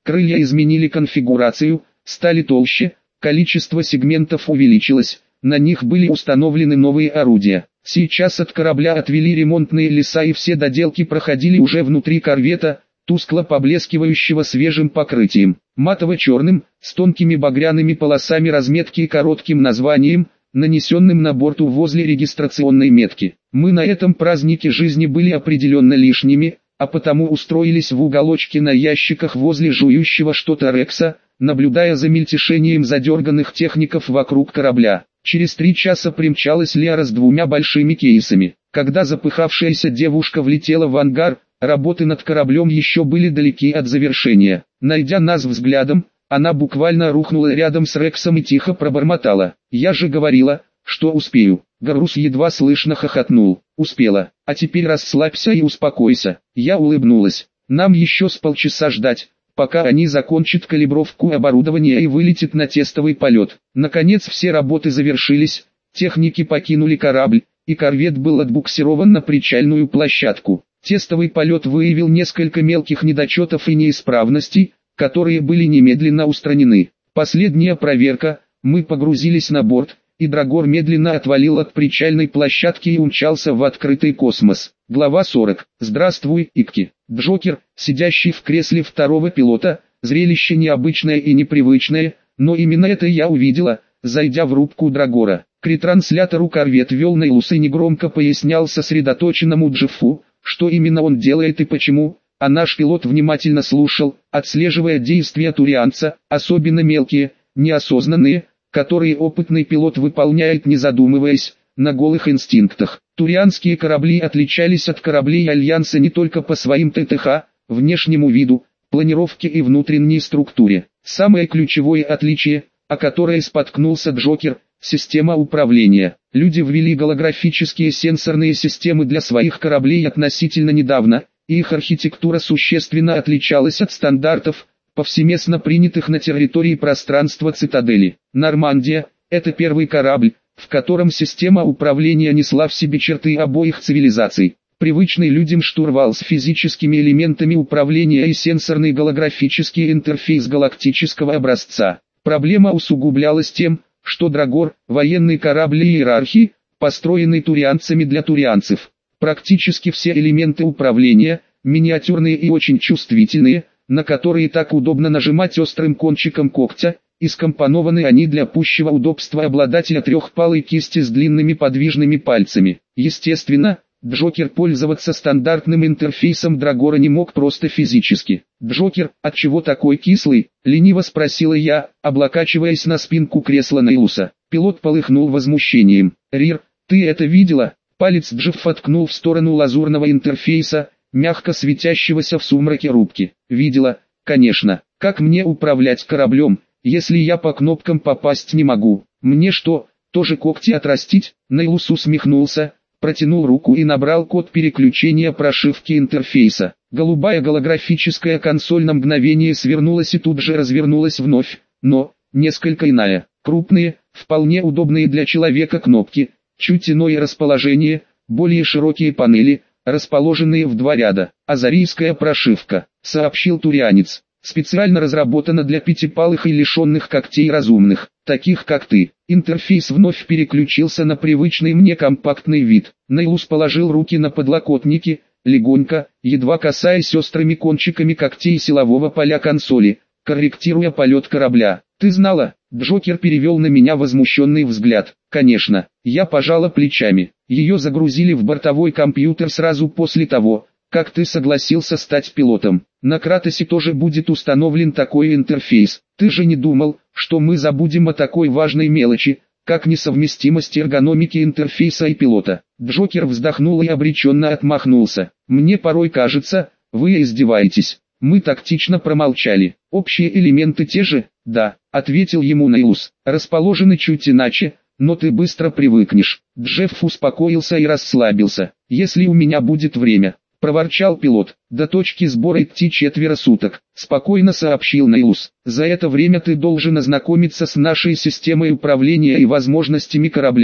Крылья изменили конфигурацию, стали толще, количество сегментов увеличилось, на них были установлены новые орудия. Сейчас от корабля отвели ремонтные леса и все доделки проходили уже внутри корвета, тускло поблескивающего свежим покрытием, матово-черным, с тонкими багряными полосами разметки и коротким названием, нанесенным на борту возле регистрационной метки. Мы на этом празднике жизни были определенно лишними, а потому устроились в уголочке на ящиках возле жующего что-то Рекса, наблюдая за мельтешением задерганных техников вокруг корабля. Через 3 часа примчалась Лиара с 2 большими кейсами. Когда запыхавшаяся девушка влетела в ангар, работы над кораблем еще были далеки от завершения. Найдя нас взглядом, она буквально рухнула рядом с Рексом и тихо пробормотала: «Я же говорила, что успею». Гаррус едва слышно хохотнул. «Успела, а теперь расслабься и успокойся». Я улыбнулась. «Нам еще с полчаса ждать, пока они закончат калибровку оборудования и вылетят на тестовый полет». Наконец все работы завершились, техники покинули корабль, и корвет был отбуксирован на причальную площадку. Тестовый полет выявил несколько мелких недочетов и неисправностей, которые были немедленно устранены. Последняя проверка, мы погрузились на борт, и Драгор медленно отвалил от причальной площадки и умчался в открытый космос. Глава 40. Здравствуй, Икки. Джокер, сидящий в кресле второго пилота, зрелище необычное и непривычное, но именно это я увидела, зайдя в рубку Драгора. К ретранслятору корвет вел Нейлус и негромко пояснял сосредоточенному Джеффу, что именно он делает и почему, а наш пилот внимательно слушал, отслеживая действия турианца, особенно мелкие, неосознанные, которые опытный пилот выполняет не задумываясь, на голых инстинктах. Турианские корабли отличались от кораблей Альянса не только по своим ТТХ, внешнему виду, планировке и внутренней структуре. Самое ключевое отличие, о которое споткнулся Джокер, система управления. Люди ввели голографические сенсорные системы для своих кораблей относительно недавно, и их архитектура существенно отличалась от стандартов, повсеместно принятых на территории пространства цитадели. Нормандия – это первый корабль, в котором система управления несла в себе черты обоих цивилизаций. Привычный людям штурвал с физическими элементами управления и сенсорный голографический интерфейс галактического образца. Проблема усугублялась тем, что Драгор – военный корабль иерархии, построенный турианцами для турианцев. Практически все элементы управления, миниатюрные и очень чувствительные, на которые так удобно нажимать острым кончиком когтя, и скомпонованы они для пущего удобства обладателя трехпалой кисти с длинными подвижными пальцами. Естественно, Джокер пользоваться стандартным интерфейсом Драгора не мог просто физически. «Джокер, отчего такой кислый?» — лениво спросила я, облокачиваясь на спинку кресла Нейлуса. Пилот полыхнул возмущением. «Рир, ты это видела?» Палец Джеффа ткнул в сторону лазурного интерфейса, мягко светящегося в сумраке рубки. «Видела, конечно. Как мне управлять кораблем, если я по кнопкам попасть не могу? Мне что, тоже когти отрастить?» Нейлус усмехнулся, протянул руку и набрал код переключения прошивки интерфейса. Голубая голографическая консоль на мгновение свернулась и тут же развернулась вновь, но несколько иная. Крупные, вполне удобные для человека кнопки, чуть иное расположение, более широкие панели, расположенные в 2 ряда. «Азарийская прошивка», — сообщил турианец. «Специально разработана для пятипалых и лишенных когтей разумных, таких как ты». Интерфейс вновь переключился на привычный мне компактный вид. Нейлус положил руки на подлокотники, легонько, едва касаясь острыми кончиками когтей силового поля консоли, корректируя полет корабля. «Ты знала?» Джокер перевел на меня возмущенный взгляд. «Конечно». Я пожала плечами. «Ее загрузили в бортовой компьютер сразу после того, как ты согласился стать пилотом. На Кратосе тоже будет установлен такой интерфейс. Ты же не думал, что мы забудем о такой важной мелочи, как несовместимость эргономики интерфейса и пилота?» Джокер вздохнул и обреченно отмахнулся. «Мне порой кажется, вы издеваетесь». Мы тактично промолчали. «Общие элементы те же?» «Да», — ответил ему Нейлус. «Расположены чуть иначе, но ты быстро привыкнешь». Джефф успокоился и расслабился. «Если у меня будет время», — проворчал пилот. «До точки сбора идти 4 суток», — спокойно сообщил Нейлус. «За это время ты должен ознакомиться с нашей системой управления и возможностями корабля,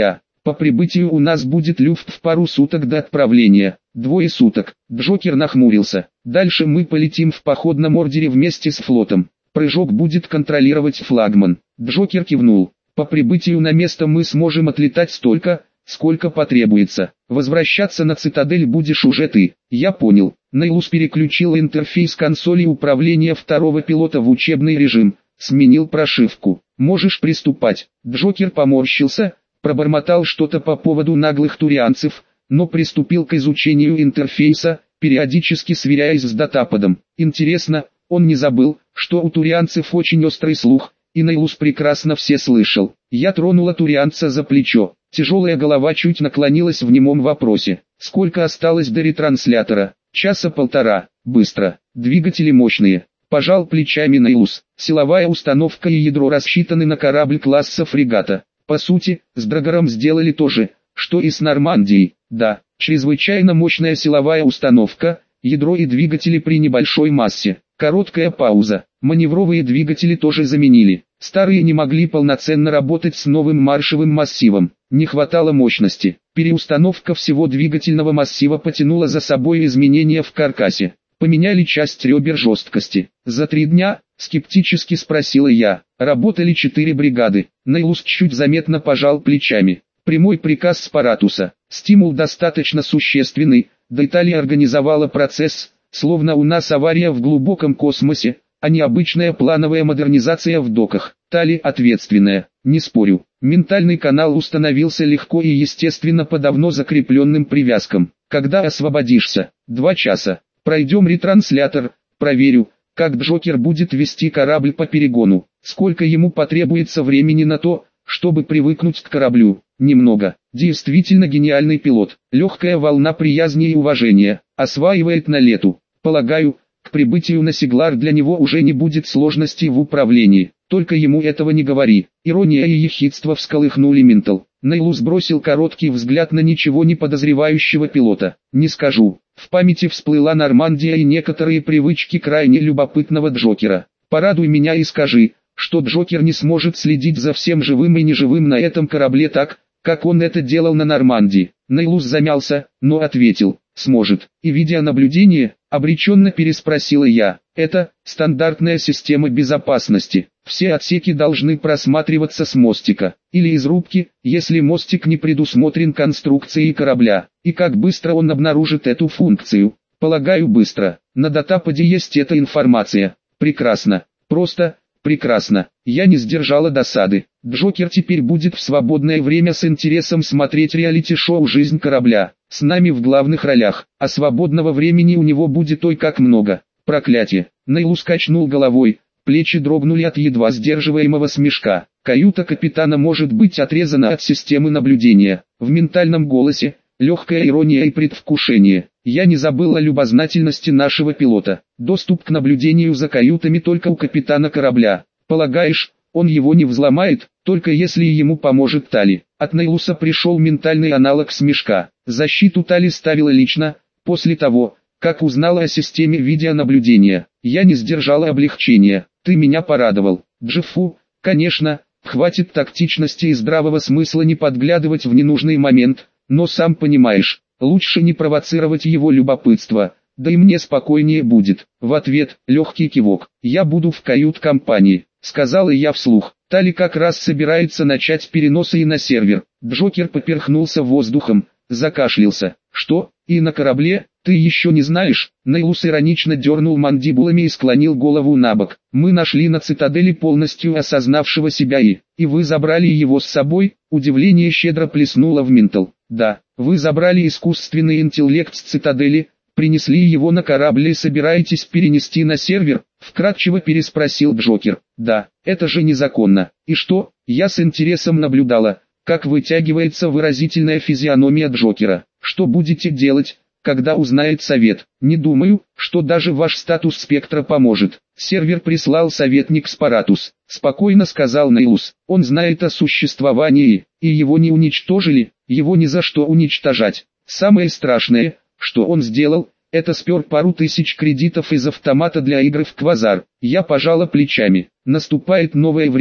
По прибытию у нас будет люфт в пару суток до отправления. 2 суток. Джокер нахмурился. Дальше мы полетим в походном ордере вместе с флотом. Прыжок будет контролировать флагман. Джокер кивнул. По прибытию на место мы сможем отлетать столько, сколько потребуется. Возвращаться на цитадель будешь уже ты. Я понял. Нейлус переключил интерфейс консоли управления второго пилота в учебный режим. Сменил прошивку. Можешь приступать. Джокер поморщился, пробормотал что-то по поводу наглых турианцев, но приступил к изучению интерфейса, периодически сверяясь с датападом. Интересно, он не забыл, что у турианцев очень острый слух, и Нейлус прекрасно все слышал. Я тронула турианца за плечо. Тяжелая голова чуть наклонилась в немом вопросе. Сколько осталось до ретранслятора? Часа полтора. Быстро. Двигатели мощные. Пожал плечами Нейлус. Силовая установка и ядро рассчитаны на корабль класса фрегата. По сути, с Драгором сделали то же, что и с Нормандией. Да, чрезвычайно мощная силовая установка, ядро и двигатели при небольшой массе. Короткая пауза. Маневровые двигатели тоже заменили. Старые не могли полноценно работать с новым маршевым массивом. Не хватало мощности. Переустановка всего двигательного массива потянула за собой изменения в каркасе. Поменяли часть ребер жесткости. За 3 дня, скептически спросила я, работали 4 бригады. Нейлус чуть заметно пожал плечами. Прямой приказ Спаратуса. Стимул достаточно существенный, да Италия организовала процесс, словно у нас авария в глубоком космосе, а не обычная плановая модернизация в доках. Тали ответственная, не спорю. Ментальный канал установился легко и естественно по давно закрепленным привязкам. Когда освободишься? 2 часа. Пройдем ретранслятор, проверю, как Джокер будет вести корабль по перегону. Сколько ему потребуется времени на то, чтобы привыкнуть к кораблю? Немного. Действительно гениальный пилот. Легкая волна приязни и уважения. Осваивает на лету. Полагаю, к прибытию на Сиглар для него уже не будет сложностей в управлении. Только ему этого не говори. Ирония и ехидство всколыхнули Ментал. Нейлус бросил короткий взгляд на ничего не подозревающего пилота. Не скажу. В памяти всплыла Нормандия и некоторые привычки крайне любопытного Джокера. Порадуй меня и скажи, что Джокер не сможет следить за всем живым и неживым на этом корабле так, как он это делал на Нормандии. Нейлус замялся, но ответил, сможет. И видеонаблюдение, обреченно переспросила я. Это стандартная система безопасности. Все отсеки должны просматриваться с мостика, или из рубки, если мостик не предусмотрен конструкцией корабля. И как быстро он обнаружит эту функцию? Полагаю, быстро. На датападе есть эта информация. Прекрасно. Просто прекрасно. Я не сдержала досады. Джокер теперь будет в свободное время с интересом смотреть реалити-шоу «Жизнь корабля». С нами в главных ролях, а свободного времени у него будет ой как много. Проклятие. Нейлус качнул головой, плечи дрогнули от едва сдерживаемого смешка. Каюта капитана может быть отрезана от системы наблюдения. В ментальном голосе легкая ирония и предвкушение. Я не забыл о любознательности нашего пилота. Доступ к наблюдению за каютами только у капитана корабля. Полагаешь, он его не взломает, только если ему поможет Тали? От Нейлуса пришел ментальный аналог смешка. Защиту Тали ставила лично, после того, как узнала о системе видеонаблюдения. Я не сдержала облегчения. Ты меня порадовал. Джифу, конечно, хватит тактичности и здравого смысла не подглядывать в ненужный момент, но сам понимаешь, лучше не провоцировать его любопытство, да и мне спокойнее будет. В ответ, легкий кивок. Я буду в кают-компании, сказала я вслух. Тали как раз собирается начать переносы и на сервер. Джокер поперхнулся воздухом, закашлялся. Что, и на корабле? Ты еще не знаешь? Нейлус иронично дернул мандибулами и склонил голову набок. Мы нашли на цитадели полностью осознавшего себя и вы забрали его с собой? Удивление щедро плеснуло в Ментал. Да, вы забрали искусственный интеллект с цитадели, принесли его на корабль и собираетесь перенести на сервер? Вкратчиво переспросил Джокер. Да, это же незаконно. И что? Я с интересом наблюдала, как вытягивается выразительная физиономия Джокера. Что будете делать, когда узнает совет? Не думаю, что даже ваш статус спектра поможет. Сервер прислал советник Спаратус. Спокойно сказал Нейлус. Он знает о существовании, и его не уничтожили, его ни за что уничтожать. Самое страшное, что он сделал, это спер пару тысяч кредитов из автомата для игры в Квазар. Я пожала плечами. Наступает новое время,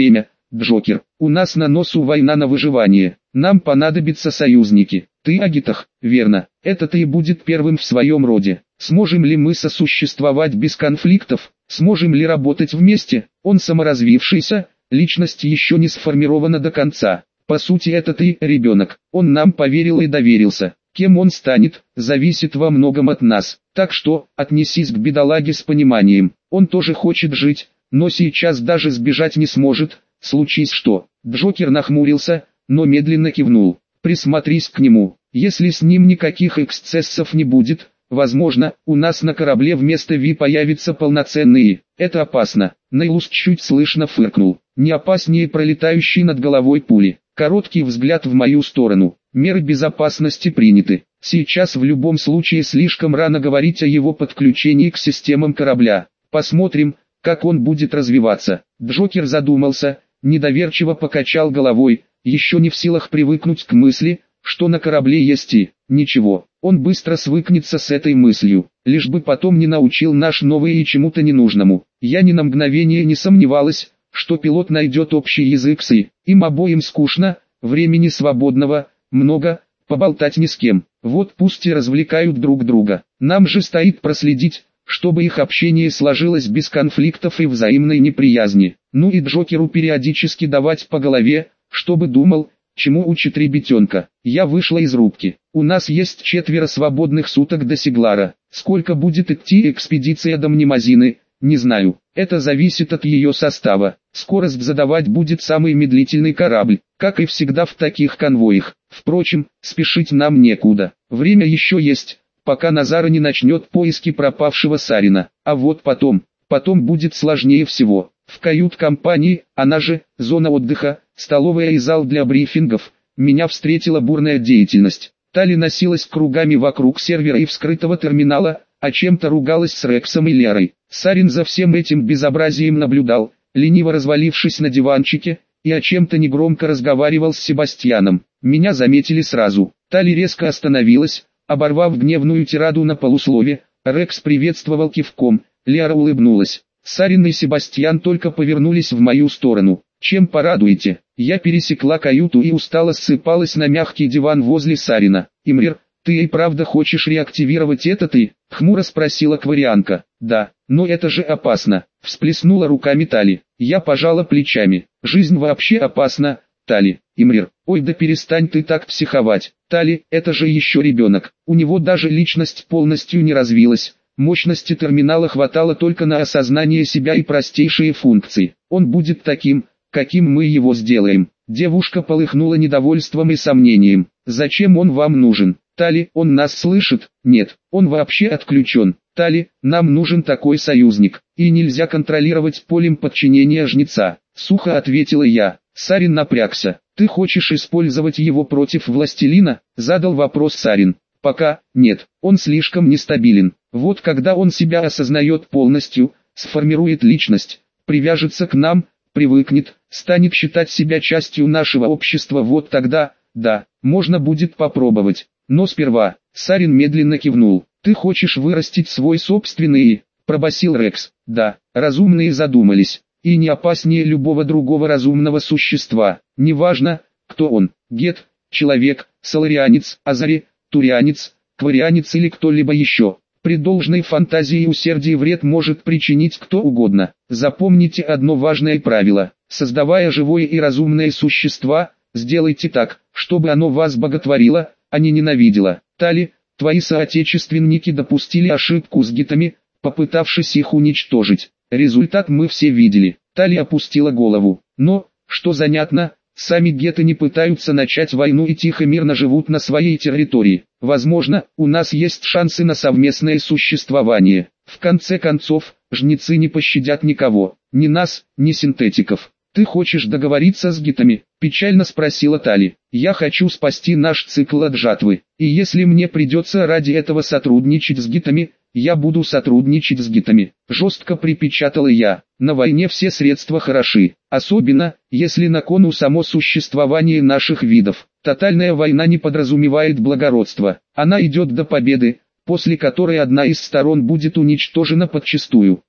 Джокер, у нас на носу война на выживание. Нам понадобятся союзники. Ты о гитах, верно? Это-то и будет первым в своем роде. Сможем ли мы сосуществовать без конфликтов? Сможем ли работать вместе? Он саморазвившийся, личность еще не сформирована до конца. По сути, это ты, ребенок. Он нам поверил и доверился. Кем он станет, зависит во многом от нас. Так что, отнесись к бедолаге с пониманием. Он тоже хочет жить, но сейчас даже сбежать не сможет. Случись что. Джокер нахмурился, но медленно кивнул. Присмотрись к нему. Если с ним никаких эксцессов не будет, возможно, у нас на корабле вместо Ви появятся полноценные. Это опасно. Нейлус чуть слышно фыркнул. Не опаснее пролетающей над головой пули. Короткий взгляд в мою сторону. Меры безопасности приняты. Сейчас в любом случае слишком рано говорить о его подключении к системам корабля. Посмотрим, как он будет развиваться. Джокер задумался, недоверчиво покачал головой, еще не в силах привыкнуть к мысли, что на корабле есть и ничего. Он быстро свыкнется с этой мыслью, лишь бы потом не научил наш новый и чему-то ненужному. Я ни на мгновение не сомневалась, что пилот найдет общий язык с И. Им обоим скучно, времени свободного, много, поболтать ни с кем. Вот пусть и развлекают друг друга. Нам же стоит проследить, чтобы их общение сложилось без конфликтов и взаимной неприязни. Ну и Джокеру периодически давать по голове, чтобы думал, чему учит ребятенка. Я вышла из рубки. У нас есть 4 свободных суток до Сиглара. Сколько будет идти экспедиция до Мнемозины, не знаю. Это зависит от ее состава. Скорость задавать будет самый медлительный корабль, как и всегда в таких конвоях. Впрочем, спешить нам некуда. Время еще есть, пока Назара не начнет поиски пропавшего Сарина. А вот потом будет сложнее всего. В кают-компании, она же, зона отдыха, столовая и зал для брифингов, меня встретила бурная деятельность. Тали носилась кругами вокруг сервера и вскрытого терминала, а чем-то ругалась с Рексом и Лерой. Сарин за всем этим безобразием наблюдал, лениво развалившись на диванчике, и о чем-то негромко разговаривал с Себастьяном. Меня заметили сразу. Тали резко остановилась, оборвав гневную тираду на полуслове. Рекс приветствовал кивком, Лера улыбнулась. Сарин и Себастьян только повернулись в мою сторону. «Чем порадуете?» Я пересекла каюту и устало ссыпалась на мягкий диван возле Сарина. «Имрир, ты и правда хочешь реактивировать это ты?» — хмуро спросила Кварианка. «Да, но это же опасно», — всплеснула руками Тали. Я пожала плечами. «Жизнь вообще опасна, Тали». «Имрир, ой, да перестань ты так психовать. Тали, это же еще ребенок. У него даже личность полностью не развилась. Мощности терминала хватало только на осознание себя и простейшие функции. Он будет таким, каким мы его сделаем». Девушка полыхнула недовольством и сомнением. «Зачем он вам нужен? Тали, он нас слышит?» «Нет, он вообще отключен. Тали, нам нужен такой союзник, и нельзя контролировать полем подчинения жнеца», — сухо ответила я. Сарин напрягся. «Ты хочешь использовать его против властелина?» — задал вопрос Сарин. «Пока, нет, он слишком нестабилен. Вот когда он себя осознает полностью, сформирует личность, привяжется к нам, привыкнет, станет считать себя частью нашего общества, вот тогда, да, можно будет попробовать. Но сперва». Сарин медленно кивнул. «Ты хочешь вырастить свой собственный?» — пробасил Рекс. «Да». Разумные задумались. «И не опаснее любого другого разумного существа. Неважно, кто он, гет, человек, соларианец, азари, турианец, кварианец или кто-либо еще. При должной фантазии и усердии вред может причинить кто угодно. Запомните одно важное правило. Создавая живое и разумное существо, сделайте так, чтобы оно вас боготворило, а не ненавидело. Тали, твои соотечественники допустили ошибку с гитами, попытавшись их уничтожить. Результат мы все видели». Тали опустила голову. «Но, что занятно, сами геты не пытаются начать войну и тихо мирно живут на своей территории. Возможно, у нас есть шансы на совместное существование. В конце концов, жнецы не пощадят никого, ни нас, ни синтетиков». «Ты хочешь договориться с гитами?» – печально спросила Тали. «Я хочу спасти наш цикл от жатвы, и если мне придется ради этого сотрудничать с гитами, я буду сотрудничать с гитами», – жестко припечатала я. «На войне все средства хороши, особенно, если на кону само существование наших видов. Тотальная война не подразумевает благородства, она идет до победы, после которой одна из сторон будет уничтожена подчистую.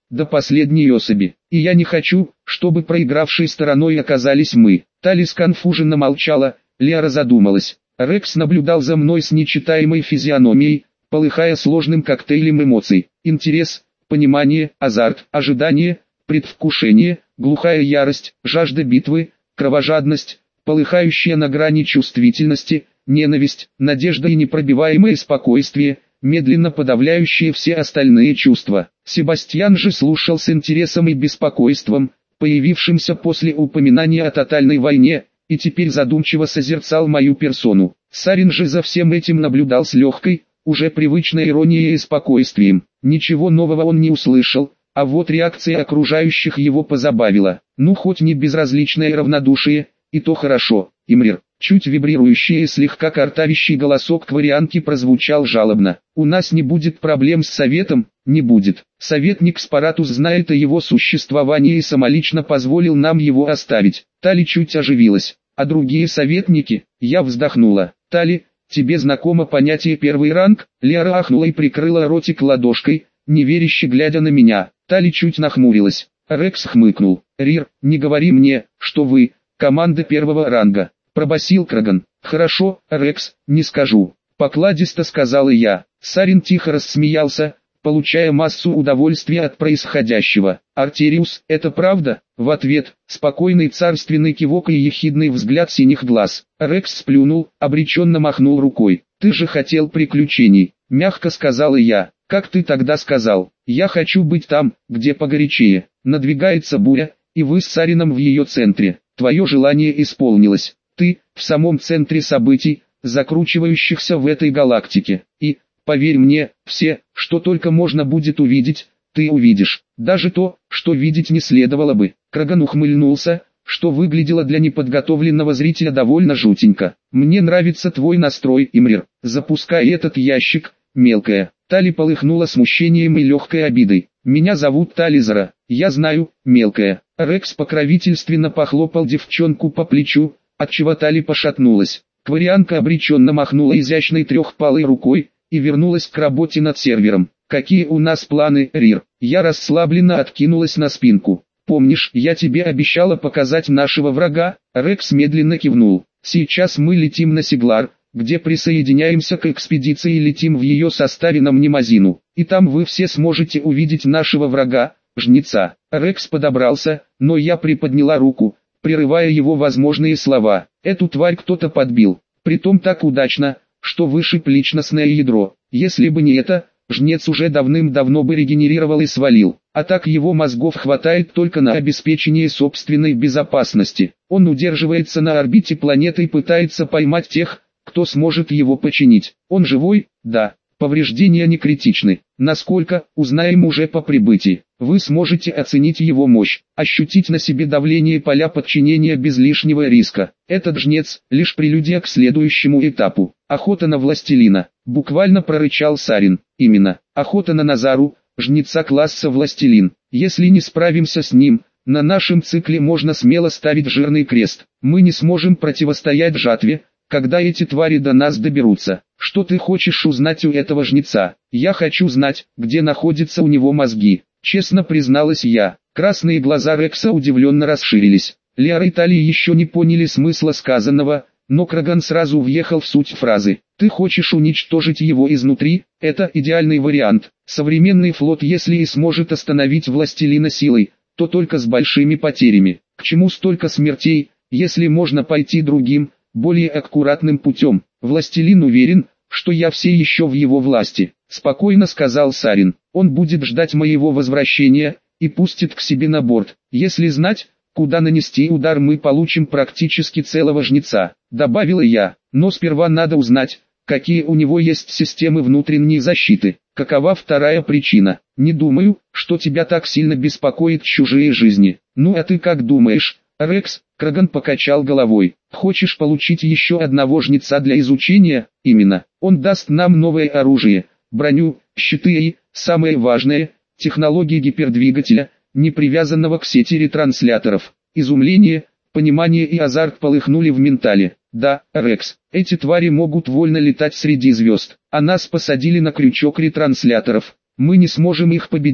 до последней особи. И я не хочу, чтобы проигравшей стороной оказались мы. Тали сконфуженно молчала, Лиара задумалась. Рекс наблюдал за мной с нечитаемой физиономией, полыхая сложным коктейлем эмоций. Интерес, понимание, азарт, ожидание, предвкушение, глухая ярость, жажда битвы, кровожадность, полыхающая на грани чувствительности, ненависть, надежда и непробиваемое спокойствие, медленно подавляющие все остальные чувства. Себастьян же слушал с интересом и беспокойством, появившимся после упоминания о тотальной войне, и теперь задумчиво созерцал мою персону. Сарин же за всем этим наблюдал с легкой, уже привычной иронией и спокойствием. Ничего нового он не услышал, а вот реакция окружающих его позабавила. Ну хоть не безразличное равнодушие, и то хорошо. Имрир, чуть вибрирующий и слегка картавящий голосок кварианки прозвучал жалобно. У нас не будет проблем с советом, не будет. Советник Спаратус знает о его существовании и самолично позволил нам его оставить. Тали чуть оживилась. А другие советники? Я вздохнула. Тали, тебе знакомо понятие первый ранг? Лиара ахнула и прикрыла ротик ладошкой, неверяще глядя на меня. Тали чуть нахмурилась. Рекс хмыкнул. Рир, не говори мне, что вы, команда первого ранга. Пробасил Краган. Хорошо, Рекс, не скажу. Покладисто сказала я. Сарин тихо рассмеялся, получая массу удовольствия от происходящего. Артериус, это правда? В ответ, спокойный царственный кивок и ехидный взгляд синих глаз. Рекс сплюнул, обреченно махнул рукой. Ты же хотел приключений, мягко сказала я. Как ты тогда сказал? Я хочу быть там, где погорячее. Надвигается буря, и вы с Сарином в ее центре. Твое желание исполнилось. Ты, в самом центре событий, закручивающихся в этой галактике. И, поверь мне, все, что только можно будет увидеть, ты увидишь. Даже то, что видеть не следовало бы. Краган ухмыльнулся, что выглядело для неподготовленного зрителя довольно жутенько. Мне нравится твой настрой, Имрир. Запускай этот ящик, мелкая. Тали полыхнула смущением и легкой обидой. Меня зовут Тализара, я знаю, мелкая. Рекс покровительственно похлопал девчонку по плечу, отчего Тали пошатнулась. Кварианка обреченно махнула изящной трехпалой рукой и вернулась к работе над сервером. Какие у нас планы, Рир? Я расслабленно откинулась на спинку. Помнишь, я тебе обещала показать нашего врага? Рекс медленно кивнул. Сейчас мы летим на Сиглар, где присоединяемся к экспедиции и летим в ее составе на Мнемозину. И там вы все сможете увидеть нашего врага, Жнеца. Рекс подобрался, но я приподняла руку, прерывая его возможные слова. Эту тварь кто-то подбил, притом так удачно, что вышиб личностное ядро. Если бы не это, Жнец уже давным-давно бы регенерировал и свалил. А так его мозгов хватает только на обеспечение собственной безопасности. Он удерживается на орбите планеты и пытается поймать тех, кто сможет его починить. Он живой? Да. Повреждения не критичны. Насколько, узнаем уже по прибытии. Вы сможете оценить его мощь, ощутить на себе давление поля подчинения без лишнего риска. Этот Жнец – лишь прелюдия к следующему этапу. Охота на Властелина. Буквально прорычал Сарин. Именно. Охота на Назару, Жнеца класса Властелин. Если не справимся с ним, на нашем цикле можно смело ставить жирный крест. Мы не сможем противостоять жатве, когда эти твари до нас доберутся. Что ты хочешь узнать у этого Жнеца? Я хочу знать, где находятся у него мозги. Честно призналась я. Красные глаза Рекса удивленно расширились. Лиара и Тали еще не поняли смысла сказанного, но Краган сразу въехал в суть фразы. Ты хочешь уничтожить его изнутри? Это идеальный вариант. Современный флот, если и сможет остановить Властелина силой, то только с большими потерями. К чему столько смертей, если можно пойти другим, более аккуратным путем? Властелин уверен, что я все еще в его власти, спокойно сказал Сарин. Он будет ждать моего возвращения и пустит к себе на борт. Если знать, куда нанести удар, мы получим практически целого Жнеца, добавила я. Но сперва надо узнать, какие у него есть системы внутренней защиты. Какова вторая причина? Не думаю, что тебя так сильно беспокоит чужие жизни. Ну а ты как думаешь, Рекс? Краган покачал головой. Хочешь получить еще одного Жнеца для изучения? Именно. Он даст нам новое оружие, броню, щиты и, самое важное, технологии гипердвигателя, не привязанного к сети ретрансляторов. Изумление, понимание и азарт полыхнули в ментале. Да, Рекс, эти твари могут вольно летать среди звезд, а нас посадили на крючок ретрансляторов. Мы не сможем их победить,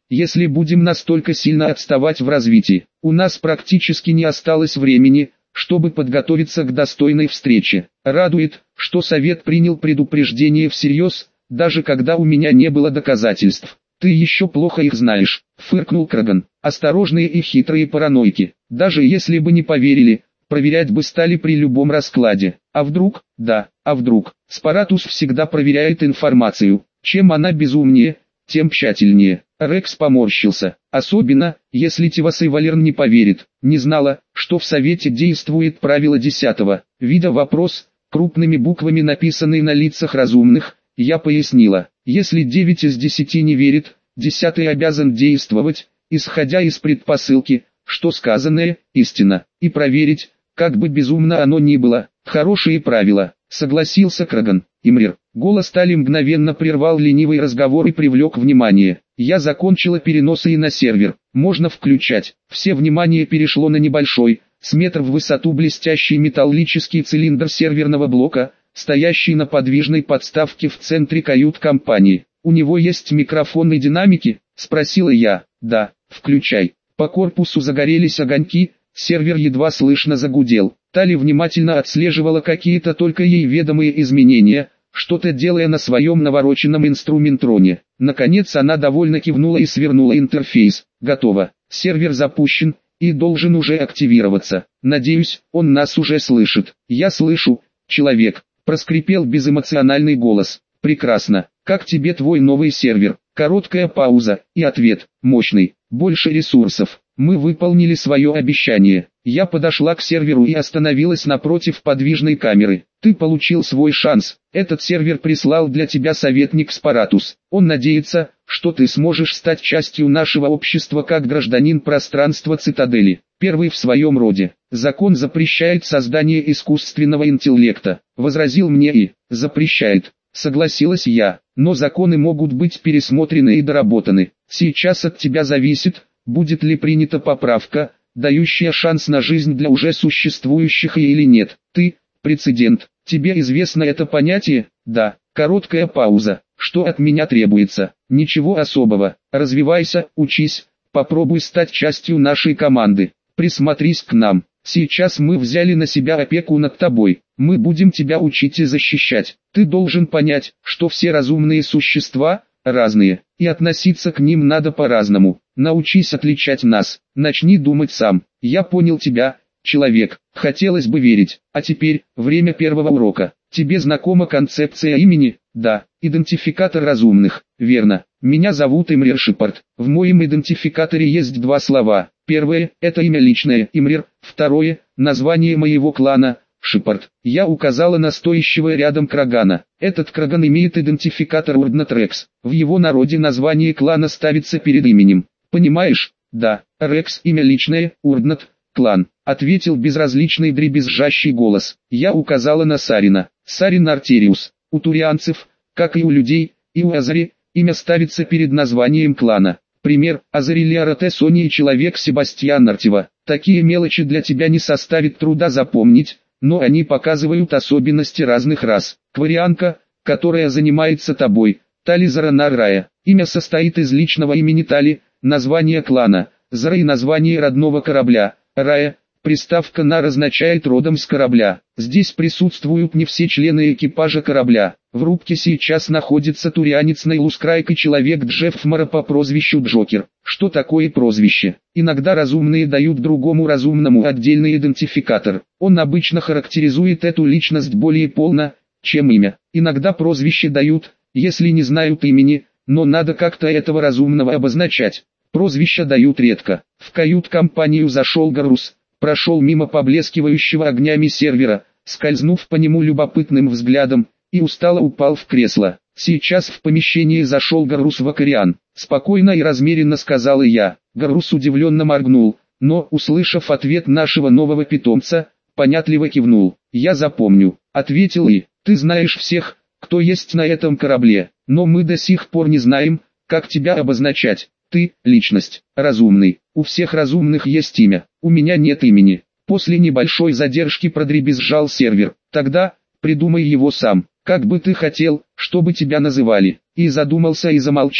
если будем настолько сильно отставать в развитии. У нас практически не осталось времени, чтобы подготовиться к достойной встрече. Радует, что Совет принял предупреждение всерьез, даже когда у меня не было доказательств. «Ты еще плохо их знаешь», — фыркнул Краган. «Осторожные и хитрые параноики. Даже если бы не поверили, проверять бы стали при любом раскладе. А вдруг? Да, а вдруг? Спаратус всегда проверяет информацию. Чем она безумнее, тем тщательнее». Рекс поморщился. «Особенно, если Тивас Валерн не поверит. Не знала, что в Совете действует правило 10-го. Видя вопрос, крупными буквами написанный на лицах разумных, я пояснила. Если 9 из 10 не верит, 10-й обязан действовать, исходя из предпосылки, что сказанное – истина. И проверить, как бы безумно оно ни было, хорошие правила», — согласился Краган. «Имрир». Голос Тали мгновенно прервал ленивый разговор и привлек внимание. «Я закончила переносы и на сервер. Можно включать». Все внимание перешло на небольшой, с метр в высоту блестящий металлический цилиндр серверного блока, стоящий на подвижной подставке в центре кают-компании. «У него есть микрофон и динамики?» — спросила я. «Да, включай». По корпусу загорелись огоньки, сервер едва слышно загудел. Тали внимательно отслеживала какие-то только ей ведомые изменения, что-то делая на своем навороченном инструментроне. Наконец она довольно кивнула и свернула интерфейс. «Готово. Сервер запущен и должен уже активироваться. Надеюсь, он нас уже слышит». «Я слышу, человек», — проскрипел безэмоциональный голос. «Прекрасно. Как тебе твой новый сервер?» Короткая пауза и ответ. «Мощный. Больше ресурсов. Мы выполнили свое обещание». Я подошла к серверу и остановилась напротив подвижной камеры. «Ты получил свой шанс. Этот сервер прислал для тебя советник Спаратус. Он надеется, что ты сможешь стать частью нашего общества как гражданин пространства Цитадели. Первый в своем роде. Закон запрещает создание искусственного интеллекта», — возразил мне и «запрещает». Согласилась я, но законы могут быть пересмотрены и доработаны. Сейчас от тебя зависит, будет ли принята поправка, дающая шанс на жизнь для уже существующих или нет. Ты – прецедент. Тебе известно это понятие? Да. Короткая пауза. Что от меня требуется? Ничего особого. Развивайся, учись, попробуй стать частью нашей команды. Присмотрись к нам. Сейчас мы взяли на себя опеку над тобой. Мы будем тебя учить и защищать. Ты должен понять, что все разумные существа разные, и относиться к ним надо по-разному. Научись отличать нас. Начни думать сам. Я понял тебя, человек. Хотелось бы верить. А теперь, время первого урока. Тебе знакома концепция имени? Да. Идентификатор разумных. Верно. Меня зовут Имрир Шепард. В моем идентификаторе есть два слова. Первое – это имя личное, Имрир. Второе – название моего клана, Шепард. Я указала на стоящего рядом Крагана. Этот Краган имеет идентификатор Урднат Рекс. В его народе название клана ставится перед именем. Понимаешь? Да. Рекс – имя личное, Урднат – клан. Ответил безразличный дребезжащий голос. Я указала на Сарина. Сарин Артериус. У турианцев, как и у людей, и у Азари, имя ставится перед названием клана. Пример, Азарилиара Т. Сони и человек Себастьян Артева. Такие мелочи для тебя не составит труда запомнить, но они показывают особенности разных рас. Кварианка, которая занимается тобой, Тали Зарана Рая. Имя состоит из личного имени Тали, название клана, Зара и название родного корабля, Рая. Приставка «нар» означает родом с корабля. Здесь присутствуют не все члены экипажа корабля. В рубке сейчас находится турианец Нейлус Крайк и человек Джеффмара по прозвищу Джокер. Что такое прозвище? Иногда разумные дают другому разумному отдельный идентификатор. Он обычно характеризует эту личность более полно, чем имя. Иногда прозвище дают, если не знают имени, но надо как-то этого разумного обозначать. Прозвища дают редко. В кают-компанию зашел Гарус. Прошел мимо поблескивающего огнями сервера, скользнув по нему любопытным взглядом, и устало упал в кресло. Сейчас в помещении зашел Гарус Вакариан. Спокойно и размеренно сказала я. Гарус удивленно моргнул, но, услышав ответ нашего нового питомца, понятливо кивнул. «Я запомню», — ответил и. «Ты знаешь всех, кто есть на этом корабле, но мы до сих пор не знаем, как тебя обозначать. Ты – личность, разумный. У всех разумных есть имя, у меня нет имени». После небольшой задержки продребезжал сервер. «Тогда, придумай его сам. Как бы ты хотел, чтобы тебя называли?» И задумался и замолчал.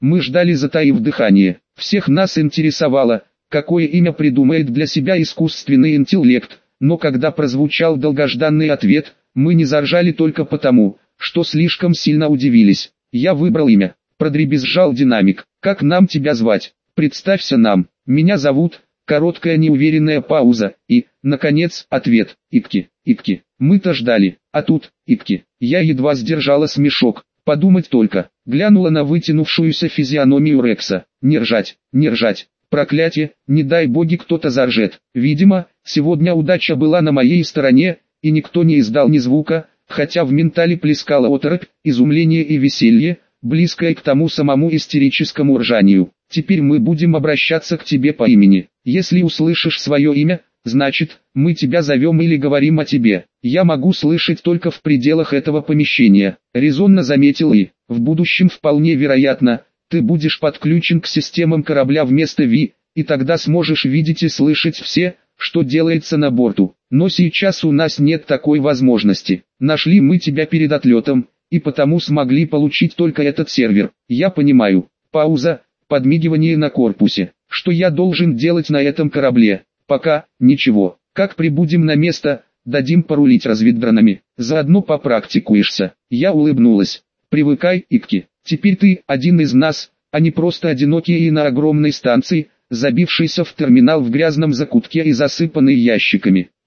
Мы ждали, затаив дыхание. Всех нас интересовало, какое имя придумает для себя искусственный интеллект, но когда прозвучал долгожданный ответ, мы не заржали только потому, что слишком сильно удивились. Я выбрал имя. Продребезжал динамик. Как нам тебя звать? Представься нам. Меня зовут. Короткая неуверенная пауза и, наконец, ответ. Икки, Икки. Мы-то ждали, а тут, Икки. Я едва сдержала смешок. Подумать только. Глянула на вытянувшуюся физиономию Рекса. Не ржать, не ржать. Проклятие, не дай боги кто-то заржет. Видимо, сегодня удача была на моей стороне, и никто не издал ни звука, хотя в ментале плескала оторопь, изумление и веселье, близкое к тому самому истерическому ржанию. Теперь мы будем обращаться к тебе по имени. Если услышишь свое имя, значит, мы тебя зовем или говорим о тебе. Я могу слышать только в пределах этого помещения. Резонно заметил и, в будущем вполне вероятно, ты будешь подключен к системам корабля вместо Ви, и тогда сможешь видеть и слышать все, что делается на борту. Но сейчас у нас нет такой возможности. Нашли мы тебя перед отлетом, и потому смогли получить только этот сервер. Я понимаю. Пауза, подмигивание на корпусе. Что я должен делать на этом корабле? Пока, ничего. Как прибудем на место, дадим порулить разведдронами. Заодно попрактикуешься. Я улыбнулась. Привыкай, Икки. Теперь ты один из нас, а не просто одинокий и на огромной станции, забившийся в терминал в грязном закутке и засыпанный ящиками.